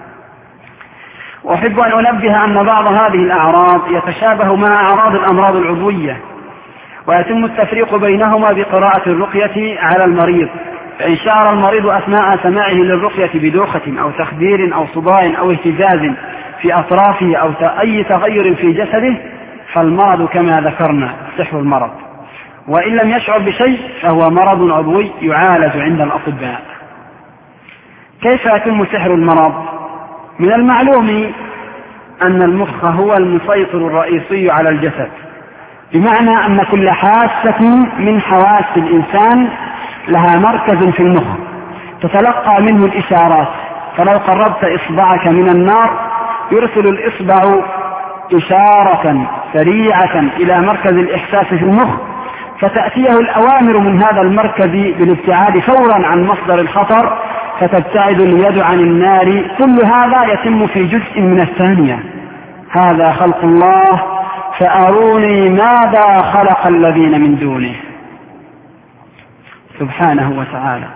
وأحب أن أنبه أن بعض هذه الأعراض يتشابه مع أعراض الأمراض العضوية، ويتم التفريق بينهما بقراءة الرقية على المريض. فإن شعر المريض أثناء سماعه للرقية بدوخة أو تخدير أو صداع أو اهتزاز في أطرافه أو أي تغير في جسده فالمرض كما ذكرنا سحر المرض، وإن لم يشعر بشيء فهو مرض عضوي يعالج عند الأطباء. كيف يتم سحر المرض؟ من المعلوم أن المخ هو المسيطر الرئيسي على الجسد، بمعنى أن كل حاسة من حواس الإنسان لها مركز في المخ تتلقى منه الإشارات. فلو قربت إصبعك من النار يرسل الإصبع إشارة سريعة إلى مركز الإحساس في المخ، فتأتيه الأوامر من هذا المركز بالابتعاد فورا عن مصدر الخطر، فتبتعد اليد عن النار. كل هذا يتم في جزء من الثانية. هذا خلق الله فأروني ماذا خلق الذين من دونه سبحانه وتعالى.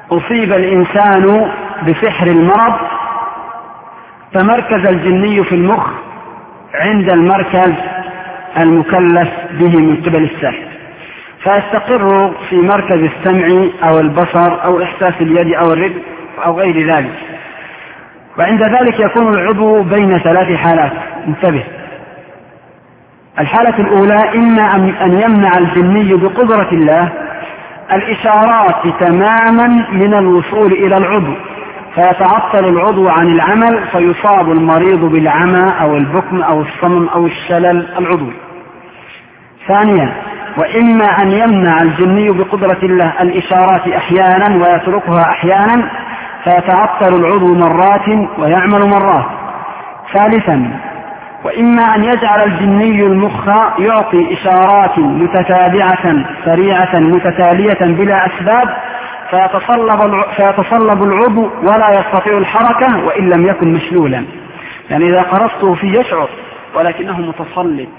أصيب الإنسان بسحر المرض فمركز الجني في المخ عند المركز المكلف به من قبل السحر، فيستقر في مركز السمع أو البصر أو إحساس اليد أو الرجل أو غير ذلك. وعند ذلك يكون العضو بين ثلاث حالات. انتبه، الحالة الأولى إما أن يمنع الجني بقدرة الله الإشارات تماما من الوصول إلى العضو، فيتعطل العضو عن العمل فيصاب المريض بالعمى أو البكم أو الصمم أو الشلل العضوي. ثانيا، وإما أن يمنع الجني بقدرة الله الإشارات أحيانا ويتركها أحيانا فيتعطل العضو مرات ويعمل مرات. ثالثا، وإما أن يجعل الجني المخ يعطي إشارات متتابعة سريعة متتالية بلا أسباب فيتصلب, فيتصلب العضو ولا يستطيع الحركة وإن لم يكن مشلولا، يعني إذا قرصته فيه يشعر ولكنه متصلب.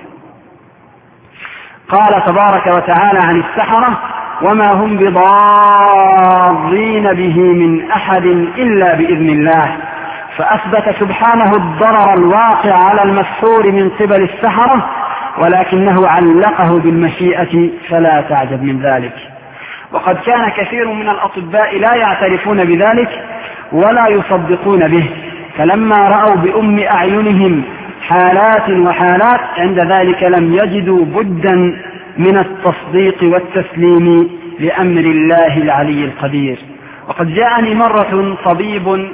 قال تبارك وتعالى عن السحرة: وما هم بضارين به من أحد إلا بإذن الله، فأثبت سبحانه الضرر الواقع على المسحور من قبل السحرة، ولكنه علقه بالمشيئة فلا تعجب من ذلك. وقد كان كثير من الأطباء لا يعترفون بذلك ولا يصدقون به، فلما رأوا بأم أعينهم حالات وحالات عند ذلك لم يجدوا بدا من التصديق والتسليم لأمر الله العلي القدير. وقد جاءني مرة طبيب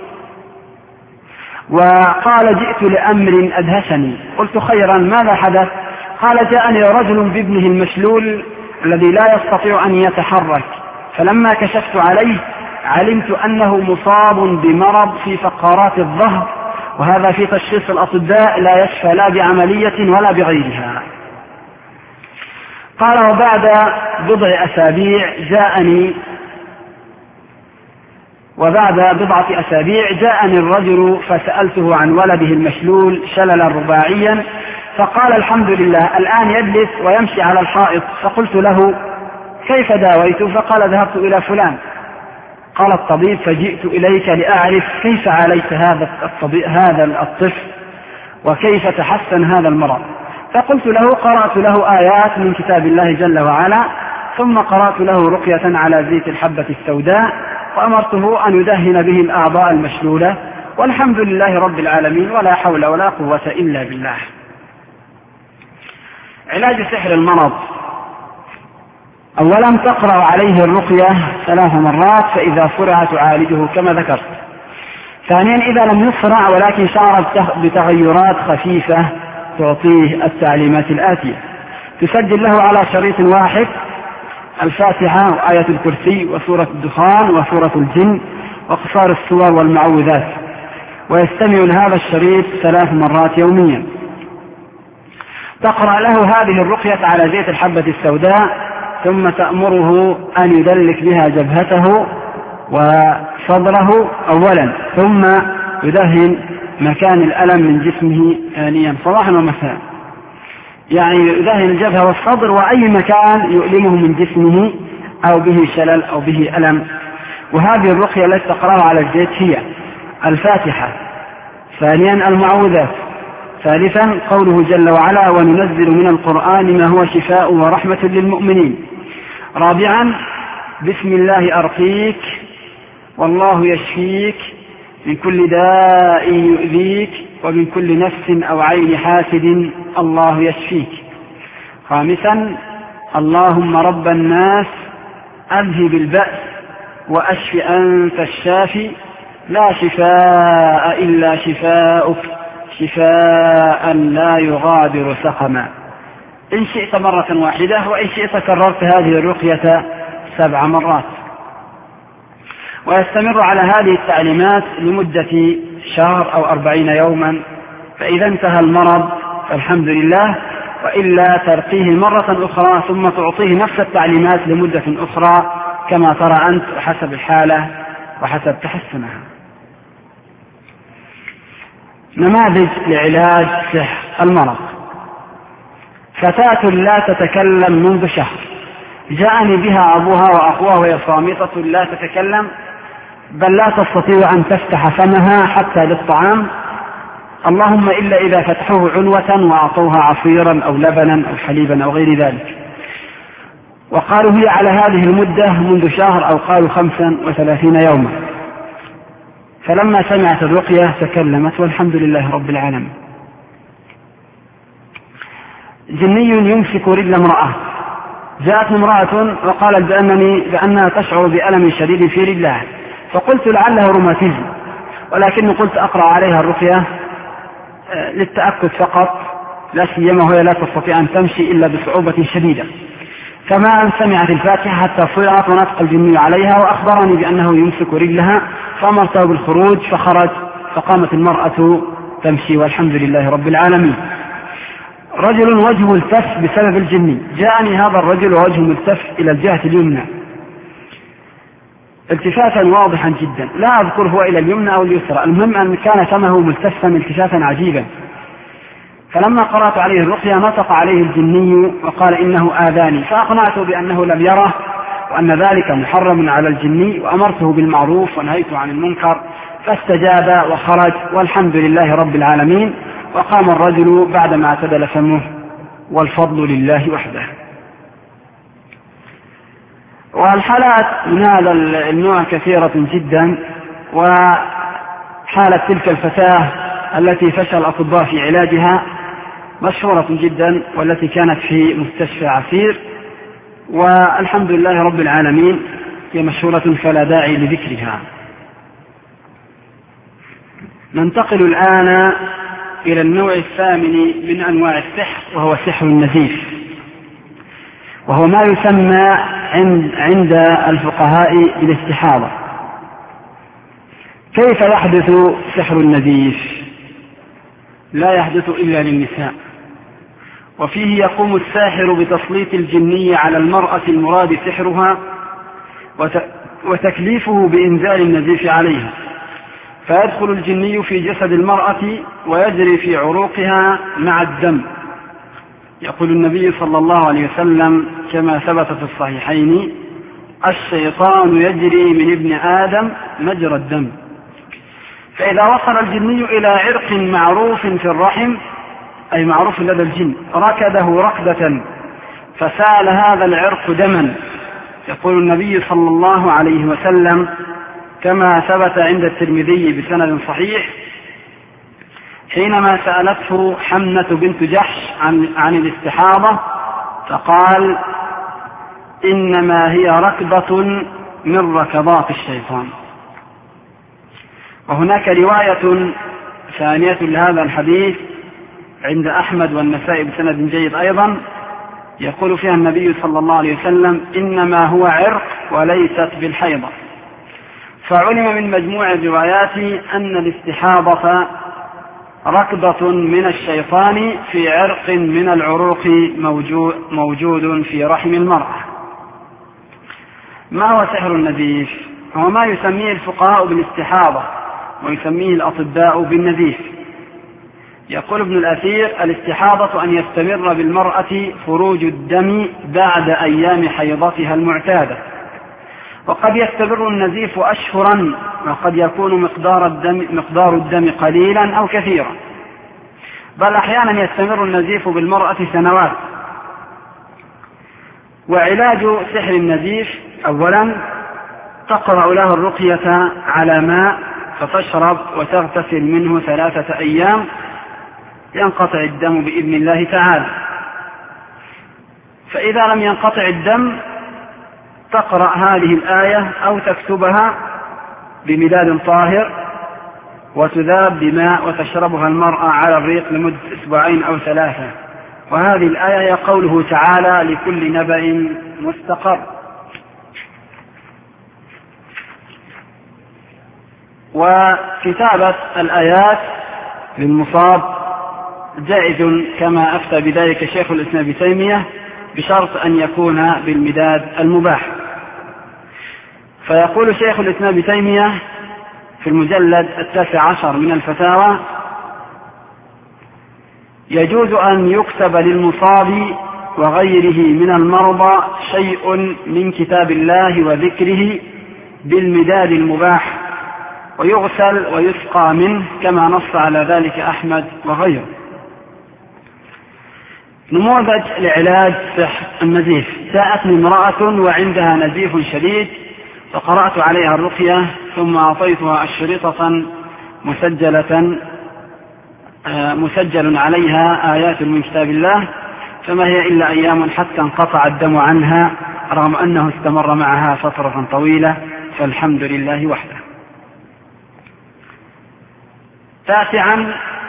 وقال: جئت لأمر أدهشني. قلت: خيرا، ماذا حدث؟ قال: جاءني رجل بابنه المشلول الذي لا يستطيع أن يتحرك، فلما كشفت عليه علمت أنه مصاب بمرض في فقرات الظهر، وهذا في تشخيص الأطباء لا يشفى لا بعملية ولا بغيرها. قال: وبعد بضع أسابيع جاءني وبعد بضعة أسابيع جاءني الرجل فسألته عن ولده المشلول شللا رباعيا، فقال: الحمد لله، الآن يجلس ويمشي على الحائط. فقلت له: كيف داويته؟ فقال: ذهبت إلى فلان. قال الطبيب: فجئت إليك لأعرف كيف عالجت هذا هذا الطفل وكيف تحسن هذا المرض. فقلت له: قرأت له آيات من كتاب الله جل وعلا، ثم قرأت له رقية على زيت الحبة السوداء، وأمرته أن يدهن به الأعضاء المشلولة، والحمد لله رب العالمين، ولا حول ولا قوة إلا بالله. علاج سحر المرض: أولا تقرأ عليه الرقية ثلاث مرات، فإذا فرع تعالجه كما ذكرت. ثانيا، إذا لم يفرع ولكن شعر بتغيرات خفيفة تعطيه التعليمات الآتية: تسجل له على شريط واحد الفاتحة وآية الكرسي وسورة الدخان وسورة الجن وقصار السور والمعوذات، ويستمع لهذا الشريط ثلاث مرات يوميا. تقرأ له هذه الرقية على زيت الحبة السوداء، ثم تأمره أن يدلك بها جبهته وصدره أولا، ثم يدهن مكان الألم من جسمه ثانيا صباحا ومساء، يعني يدهن الجبهة والصدر وأي مكان يؤلمه من جسمه أو به شلل أو به ألم. وهذه الرقية التي تقرأها على الزيت هي: الفاتحة، ثانيا المعوذات، ثالثا قوله جل وعلا: وننزل من القرآن ما هو شفاء ورحمة للمؤمنين، رابعا بسم الله أرقيك والله يشفيك من كل داء يؤذيك ومن كل نفس أو عين حاسد الله يشفيك، خامسا اللهم رب الناس أذهب البأس وأشف أنت الشافي لا شفاء إلا شفاؤك شفاء لا يغادر سقما. إن شئت مرة واحدة، وإن شئت كررت هذه الرقية سبع مرات. ويستمر على هذه التعليمات لمدة شهر أو أربعين يوما، فإذا انتهى المرض فالحمد لله، وإلا ترقيه مرة أخرى ثم تعطيه نفس التعليمات لمدة أخرى كما ترى أنت وحسب الحالة وحسب تحسنها. نماذج لعلاج سحر المرض: فتاة لا تتكلم منذ شهر، جاءني بها أبوها وأخوها وهي صامتة لا تتكلم، بل لا تستطيع أن تفتح فمها حتى للطعام، اللهم إلا إذا فتحوه عنوة وأعطوها عصيرا أو لبنا أو حليبا أو غير ذلك. وقالوا هي على هذه المدة منذ شهر أو قالوا خمسا وثلاثين يوما. فلما سمعت الرقية تكلمت والحمد لله رب العالمين. جني يمسك رجل امرأة. جاءت امرأة وقالت بأنني بأنها تشعر بألم شديد في رجلها، فقلت لعله روماتيزم، ولكني قلت أقرأ عليها الرقية للتأكد فقط، لا سيما وهي لا تستطيع أن تمشي إلا بصعوبة شديدة. كما أن سمعت الفاتحة حتى صرعت ونطق الجني عليها، وأخبرني بأنه يمسك رجلها، فأمرته بالخروج فخرج، فقامت المرأة تمشي والحمد لله رب العالمين. رجل وجهه التف بسبب الجني. جاءني هذا الرجل ووجهه ملتف إلى الجهة اليمنى التفاتا واضحا جدا، لا أذكر هو إلى اليمنى أو اليسرى، المهم أن كان فمه ملتفا التفاتا عجيبا. فلما قرأت عليه الرقية نطق عليه الجني وقال إنه آذاني، فأقنعته بأنه لم يره وأن ذلك محرم على الجني، وأمرته بالمعروف ونهيته عن المنكر، فاستجاب وخرج والحمد لله رب العالمين. وقام الرجل بعدما اعتدل فمه والفضل لله وحده. والحالات من هذا النوع كثيرة جدا، وحالة تلك الفتاة التي فشل الأطباء في علاجها مشهورة جدا، والتي كانت في مستشفى عسير، والحمد لله رب العالمين هي مشهورة فلا داعي لذكرها. ننتقل الآن إلى النوع الثامن من أنواع السحر، وهو سحر النزيف، وهو ما يسمى عند الفقهاء بالاستحاضة. كيف يحدث سحر النزيف؟ لا يحدث إلا للنساء، وفيه يقوم الساحر بتسليط الجني على المرأة المراد سحرها وتكليفه بإنزال النزيف عليها، فيدخل الجني في جسد المرأة ويجري في عروقها مع الدم. يقول النبي صلى الله عليه وسلم كما ثبت في الصحيحين: الشيطان يجري من ابن آدم مجرى الدم. فإذا وصل الجني إلى عرق معروف في الرحم، أي معروف لدى الجن، ركده ركدة فسال هذا العرق دما. يقول النبي صلى الله عليه وسلم كما ثبت عند الترمذي بسند صحيح: حينما سألته حمنة بنت جحش عن, عن الاستحاضة فقال: إنما هي ركضة من ركضات الشيطان. وهناك رواية ثانية لهذا الحديث عند أحمد والنسائي بسند جيد أيضا، يقول فيها النبي صلى الله عليه وسلم: إنما هو عرق وليست بالحيضة. فعلم من مجموع الروايات أن الاستحاضة ركضة من الشيطان في عرق من العروق موجود, موجود في رحم المرأة. ما هو سحر النزيف؟ هو ما يسميه الفقهاء بالاستحاضة ويسميه الأطباء بالنزيف. يقول ابن الأثير: الاستحاضة أن يستمر بالمرأة خروج الدم بعد أيام حيضتها المعتادة، وقد يستمر النزيف أشهرا، وقد يكون مقدار الدم, مقدار الدم قليلا أو كثيرا، بل أحيانا يستمر النزيف بالمرأة سنوات. وعلاج سحر النزيف: أولا تقرأ له الرقية على ماء فتشرب وتغتسل منه ثلاثة أيام، ينقطع الدم بإذن الله تعالى. فإذا لم ينقطع الدم تقرأ هذه الآية أو تكتبها بمداد طاهر وتذاب بماء وتشربها المرأة على الريق لمدة أسبوعين أو ثلاثة. وهذه الآية هي قوله تعالى: لكل نبأ مستقر. وكتابة الآيات للمصاب جائز كما أفتى بذلك شيخ الإسلام ابن تيمية، بشرط أن يكون بالمداد المباح. فيقول شيخ الإسلام ابن تيمية في المجلد التاسع عشر من الفتاوى: يجوز أن يكتب للمصاب وغيره من المرضى شيء من كتاب الله وذكره بالمداد المباح ويغسل ويسقى منه كما نص على ذلك أحمد وغيره. نموذج لعلاج سحر النزيف: جاءتني امرأة وعندها نزيف شديد فقرأت عليها الرقية ثم أعطيتها الشريطة مسجلة مسجل عليها آيات من كتاب الله، فما هي إلا أيام حتى انقطع الدم عنها رغم أنه استمر معها فترة طويلة، فالحمد لله وحده. تاسعا: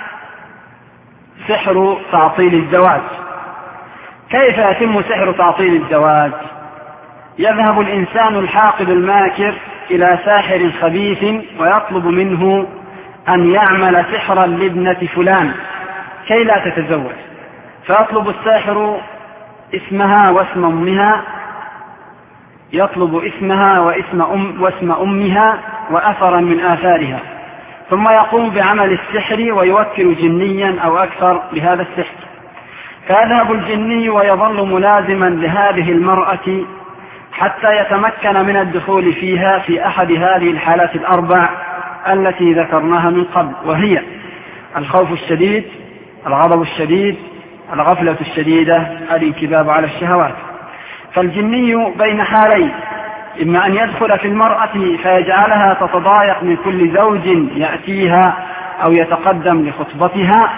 سحر تعطيل الزواج. كيف يتم سحر تعطيل الزواج؟ يذهب الإنسان الحاقد الماكر إلى ساحر خبيث ويطلب منه أن يعمل سحرا لابنة فلان كي لا تتزوج، فيطلب الساحر اسمها واسم أمها، يطلب اسمها واسم, أم واسم أمها وأثرا من آثارها، ثم يقوم بعمل السحر ويوكل جنيا أو أكثر بهذا السحر، فيذهب الجني ويظل ملازما لهذه المرأة حتى يتمكن من الدخول فيها في أحد هذه الحالات الأربع التي ذكرناها من قبل، وهي الخوف الشديد، الغضب الشديد، الغفلة الشديدة، الانكباب على الشهوات. فالجني بين حالين: إما أن يدخل في المرأة فيجعلها تتضايق من كل زوج يأتيها أو يتقدم لخطبتها،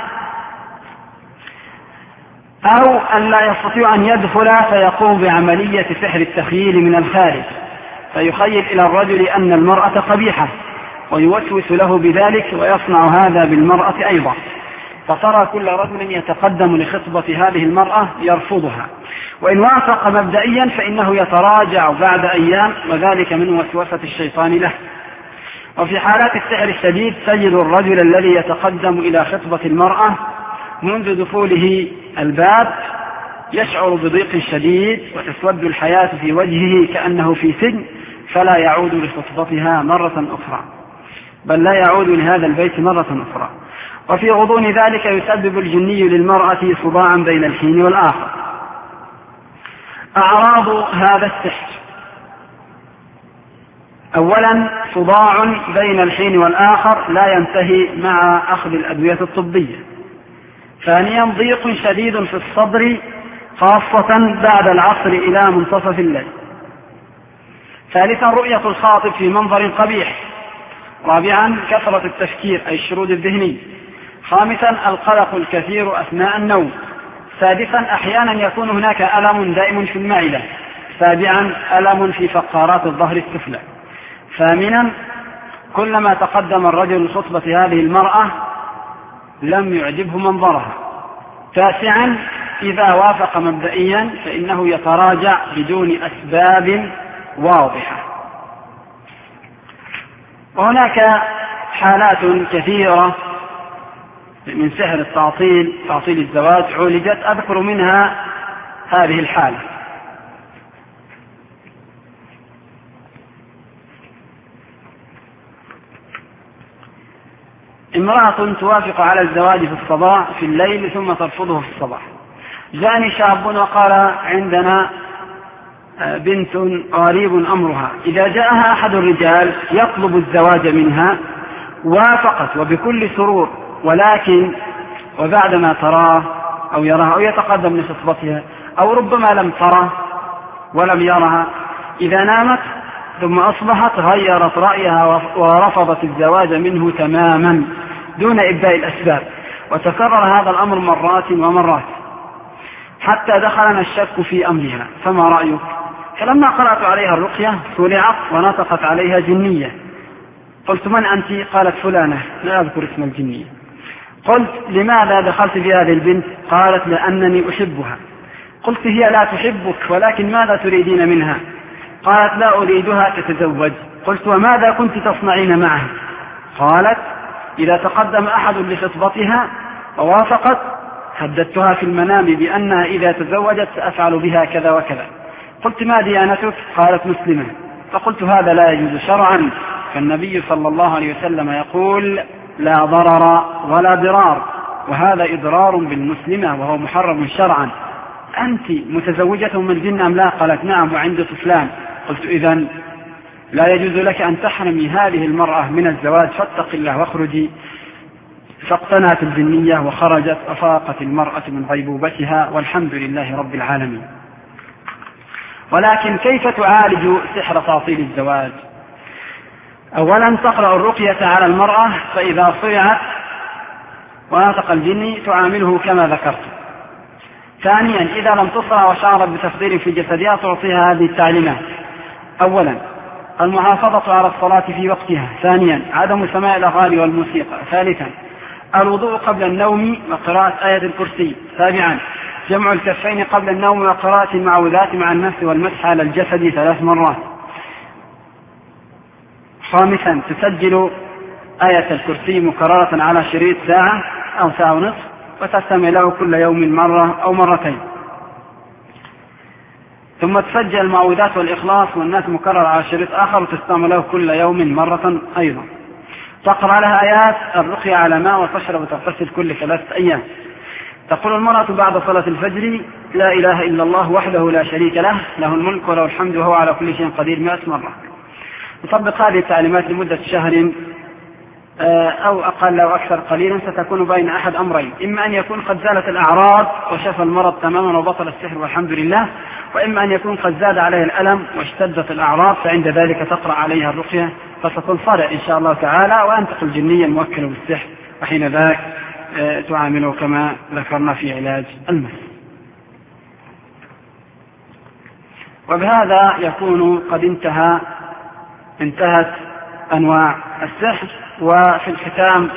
أو أن لا يستطيع أن يدخل فيقوم بعملية سحر التخييل من الخارج، فيخيل إلى الرجل أن المرأة قبيحة ويوسوس له بذلك ويصنع هذا بالمرأة أيضا، فترى كل رجل يتقدم لخطبة هذه المرأة يرفضها، وإن وافق مبدئيا فإنه يتراجع بعد أيام، وذلك من وسوسة الشيطان له. وفي حالات السحر الشديد تجد الرجل الذي يتقدم إلى خطبة المرأة منذ دخوله الباب يشعر بضيق شديد وتسود الحياة في وجهه كأنه في سجن، فلا يعود لخطبتها مرة أخرى، بل لا يعود لهذا البيت مرة أخرى. وفي غضون ذلك يسبب الجني للمرأة صداعا بين الحين والآخر. أعراض هذا السحر: أولا صداع بين الحين والآخر لا ينتهي مع أخذ الأدوية الطبية. ثانيا ضيق شديد في الصدر خاصة بعد العصر إلى منتصف الليل. ثالثا رؤية الخاطب في منظر قبيح. رابعا كثرة التفكير أي الشرود الذهني. خامسا القلق الكثير أثناء النوم. سادسا أحيانا يكون هناك ألم دائم في المعدة. سابعا ألم في فقرات الظهر السفلى. ثامنا كلما تقدم الرجل لخطبة هذه المرأة لم يعجبه منظرها. تاسعا إذا وافق مبدئيا فإنه يتراجع بدون أسباب واضحة. وهناك حالات كثيرة من سحر التعطيل، تعطيل الزواج، عولجت، أذكر منها هذه الحالة. امرأة توافق على الزواج في الصباح في الليل ثم ترفضه في الصباح. جاءني شاب وقال عندنا بنت غريب أمرها، إذا جاءها أحد الرجال يطلب الزواج منها وافقت وبكل سرور، ولكن وبعدما تراه أو يراها أو يتقدم لخطبتها أو ربما لم تره ولم يرها، إذا نامت ثم أصبحت غيرت رأيها ورفضت الزواج منه تماما دون إبداء الأسباب. وتكرر هذا الأمر مرات ومرات حتى دخلنا الشك في أمرها، فما رأيك؟ فلما قرأت عليها الرقية سرعت ونطقت عليها جنية. قلت من أنت؟ قالت فلانة، لا أذكر اسم الجنية. قلت لماذا دخلت في هذه البنت؟ قالت لأنني أحبها. قلت هي لا تحبك، ولكن ماذا تريدين منها؟ قالت لا أريدها تتزوج. قلت وماذا كنت تصنعين معها؟ قالت إذا تقدم أحد لخطبتها ووافقت هددتها في المنام بأنها إذا تزوجت سأفعل بها كذا وكذا. قلت ما ديانتك؟ قالت مسلمة. فقلت هذا لا يجوز شرعا، فالنبي صلى الله عليه وسلم يقول لا ضرر ولا ضرار، وهذا إضرار بالمسلمة وهو محرم شرعا. أنت متزوجة من الجن أم لا؟ قالت نعم وعندي طفلان. قلت إذن لا يجوز لك أن تحرمي هذه المرأة من الزواج، فاتق الله واخرجي. فاقتنعت الجنية وخرجت، أفاقت المرأة من غيبوبتها والحمد لله رب العالمين. ولكن كيف تعالج سحر تعطيل الزواج؟ أولا تقرأ الرقية على المرأة، فإذا صرعت ونطق الجني تعامله كما ذكرت. ثانيا إذا لم تصرع وشعرت بتفضيل في جسدها تعطيها هذه التعليمات: أولا المحافظة على الصلاة في وقتها. ثانيا عدم سماع الأغاني والموسيقى. ثالثا الوضوء قبل النوم وقراءة آية الكرسي. سابعا جمع الكفين قبل النوم وقراءة المعوذات مع النفس والمسح على الجسد ثلاث مرات. خامسا تسجل آية الكرسي مكررة على شريط ساعة أو ساعة ونصف وتستمع له كل يوم مرة أو مرتين. ثم تسجل المعوذات والإخلاص والناس مكرر على شريط آخر وتستمع له كل يوم مرة أيضا. تقرأ لها آيات الرقية على ماء وتشرب وتغتسل كل ثلاثة أيام. تقول المرأة بعد صلاة الفجر: لا إله إلا الله وحده لا شريك له، له الملك وله الحمد وهو على كل شيء قدير مئة مرة. نطبق هذه التعليمات لمدة شهر أو أقل أو أكثر قليلا، ستكون بين أحد أمرين: إما أن يكون قد زالت الأعراض وشفى المرض تماما وبطل السحر والحمد لله، وإما أن يكون قد زاد عليه الألم واشتدت الأعراض، فعند ذلك تقرأ عليها الرقية فستنصرع إن شاء الله تعالى، وأنتق الجنية الموكل بالسحر، وحين ذاك تعامله كما ذكرنا في علاج المس. وبهذا يكون قد انتهى انتهت أنواع السحر. وفي الختام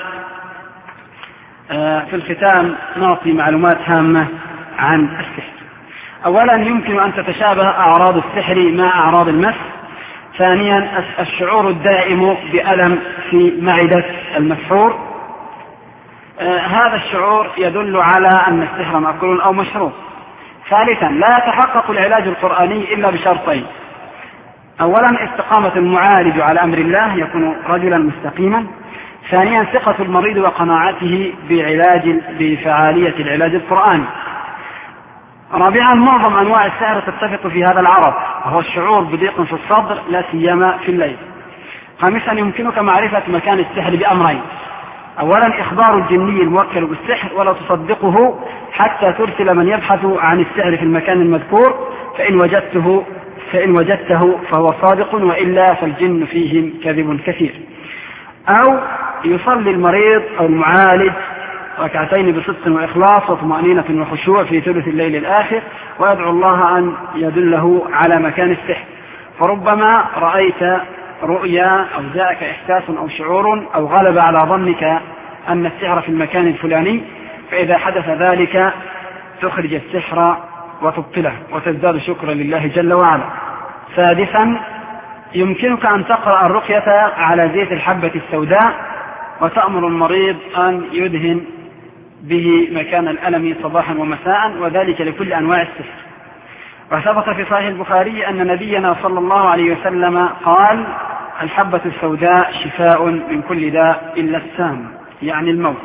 في الختام نعطي معلومات هامة عن السحر. أولا يمكن أن تتشابه أعراض السحر مع أعراض المس. ثانيا الشعور الدائم بألم في معدة المسحور، هذا الشعور يدل على أن السحر مأكول أو مشروب. ثالثا لا يتحقق العلاج القرآني إلا بشرطين: أولا استقامة المعالج على أمر الله، يكون رجلا مستقيما. ثانيا ثقة المريض وقناعته بعلاج بفعالية العلاج القرآني. رابعا معظم أنواع السحر تتفق في هذا العرض، وهو الشعور بضيق في الصدر لا سيما في الليل. خامسا يمكنك معرفة مكان السحر بأمرين: أولا إخبار الجني الموكل بالسحر ولا تصدقه حتى ترسل من يبحث عن السحر في المكان المذكور، فإن وجدته فإن وجدته فهو صادق، وإلا فالجن فيهم كذب كثير. أو يصلي المريض أو المعالج ركعتين بصدق وإخلاص وطمأنينة وخشوع في ثلث الليل الآخر، ويدعو الله أن يدله على مكان السحر. فربما رأيت رؤيا أو جاءك إحساس أو شعور أو غلب على ظنك أن السحر في المكان الفلاني، فإذا حدث ذلك تخرج السحر وتبطله وتزداد شكرا لله جل وعلا. سادسا يمكنك أن تقرأ الرقية على زيت الحبة السوداء وتأمر المريض أن يدهن به مكان الألم صباحا ومساء، وذلك لكل أنواع السحر. وثبت في صحيح البخاري أن نبينا صلى الله عليه وسلم قال: الحبة السوداء شفاء من كل داء إلا السام، يعني الموت.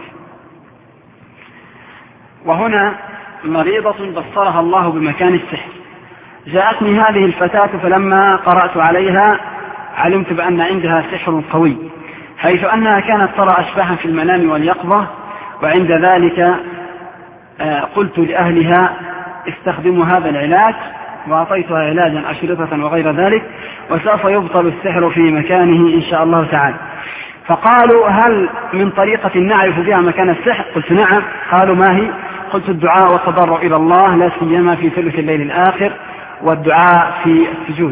وهنا مريضة بصرها الله بمكان السحر. جاءتني هذه الفتاة فلما قرأت عليها علمت بأن عندها سحر قوي، حيث أنها كانت ترى أشباحا في المنام واليقظة، وعند ذلك قلت لأهلها استخدموا هذا العلاج، وأعطيتها علاجا أشرطة وغير ذلك، وسوف يبطل السحر في مكانه إن شاء الله تعالى. فقالوا: هل من طريقة نعرف بها مكان السحر؟ قلت: نعم. قالوا: ما هي؟ قلت: الدعاء والتضرع إلى الله، لا سيما في ثلث الليل الآخر، والدعاء في السجود.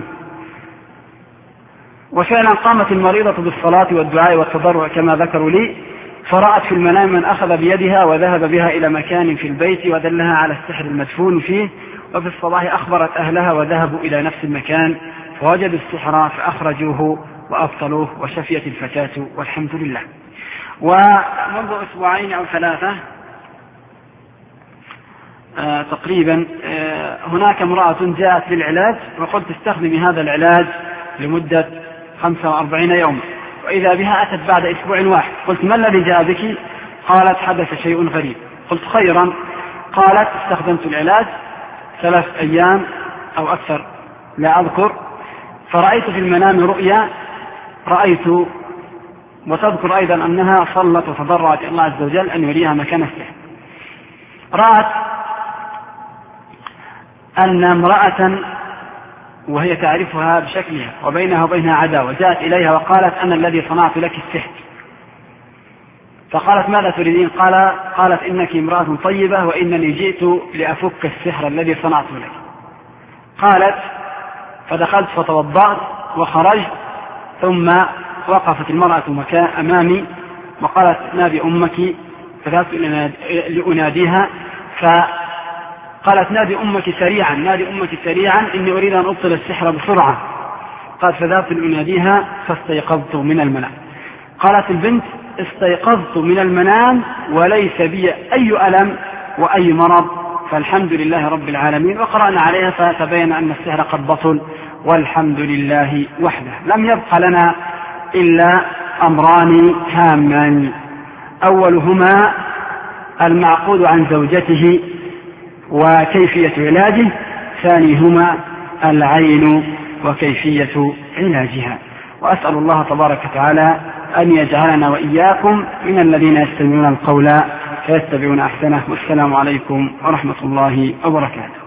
وفعلا قامت المريضة بالصلاة والدعاء والتضرع كما ذكروا لي، فرأت في المنام من أخذ بيدها وذهب بها إلى مكان في البيت ودلها على السحر المدفون فيه، وفي الصباح أخبرت أهلها وذهبوا إلى نفس المكان فوجدوا السحر فأخرجوه وأبطلوه وشفيت الفتاة والحمد لله. ومنذ أسبوعين أو ثلاثة آه تقريبا آه هناك امرأة جاءت للعلاج، وقلت استخدمي هذا العلاج لمدة خمسة وأربعين يوما، وإذا بها أتت بعد أسبوع واحد. قلت: ما الذي جاء بك؟ قالت: حدث شيء غريب. قلت: خيرا. قالت: استخدمت العلاج ثلاث أيام أو أكثر لا أذكر، فرأيت في المنام رؤيا، رأيت وتذكر أيضا أنها صلت وتضرعت إلى الله عز وجل أن يريها مكان السحر. رأت أن امرأة وهي تعرفها بشكلها وبينها وبينها عداوة جاءت إليها وقالت أنا الذي صنعت لك السحر. فقالت ماذا تريدين؟ قال قالت إنك امرأة طيبة وإنني جئت لأفك السحر الذي صنعته لك. قالت فدخلت فتوضأت وخرجت، ثم وقفت المرأة مكان أمامي وقالت نادي أمك، فذهبت لأناديها فقالت نادي أمك سريعا نادي أمك سريعا إني أريد أن أبطل السحر بسرعة. قالت فذهبت لأناديها فاستيقظت من المنام. قالت البنت استيقظت من المنام وليس بي أي ألم وأي مرض، فالحمد لله رب العالمين. وقرأنا عليها فتبين أن السحر قد بطل والحمد لله وحده. لم يبق لنا إلا أمران هامان، أولهما المعقود عن زوجته وكيفية علاجه، ثانيهما العين وكيفية علاجها. وأسأل الله تبارك وتعالى أن يجعلنا وإياكم من الذين يستمعون القول فيتبعون أحسنه. والسلام عليكم ورحمة الله وبركاته.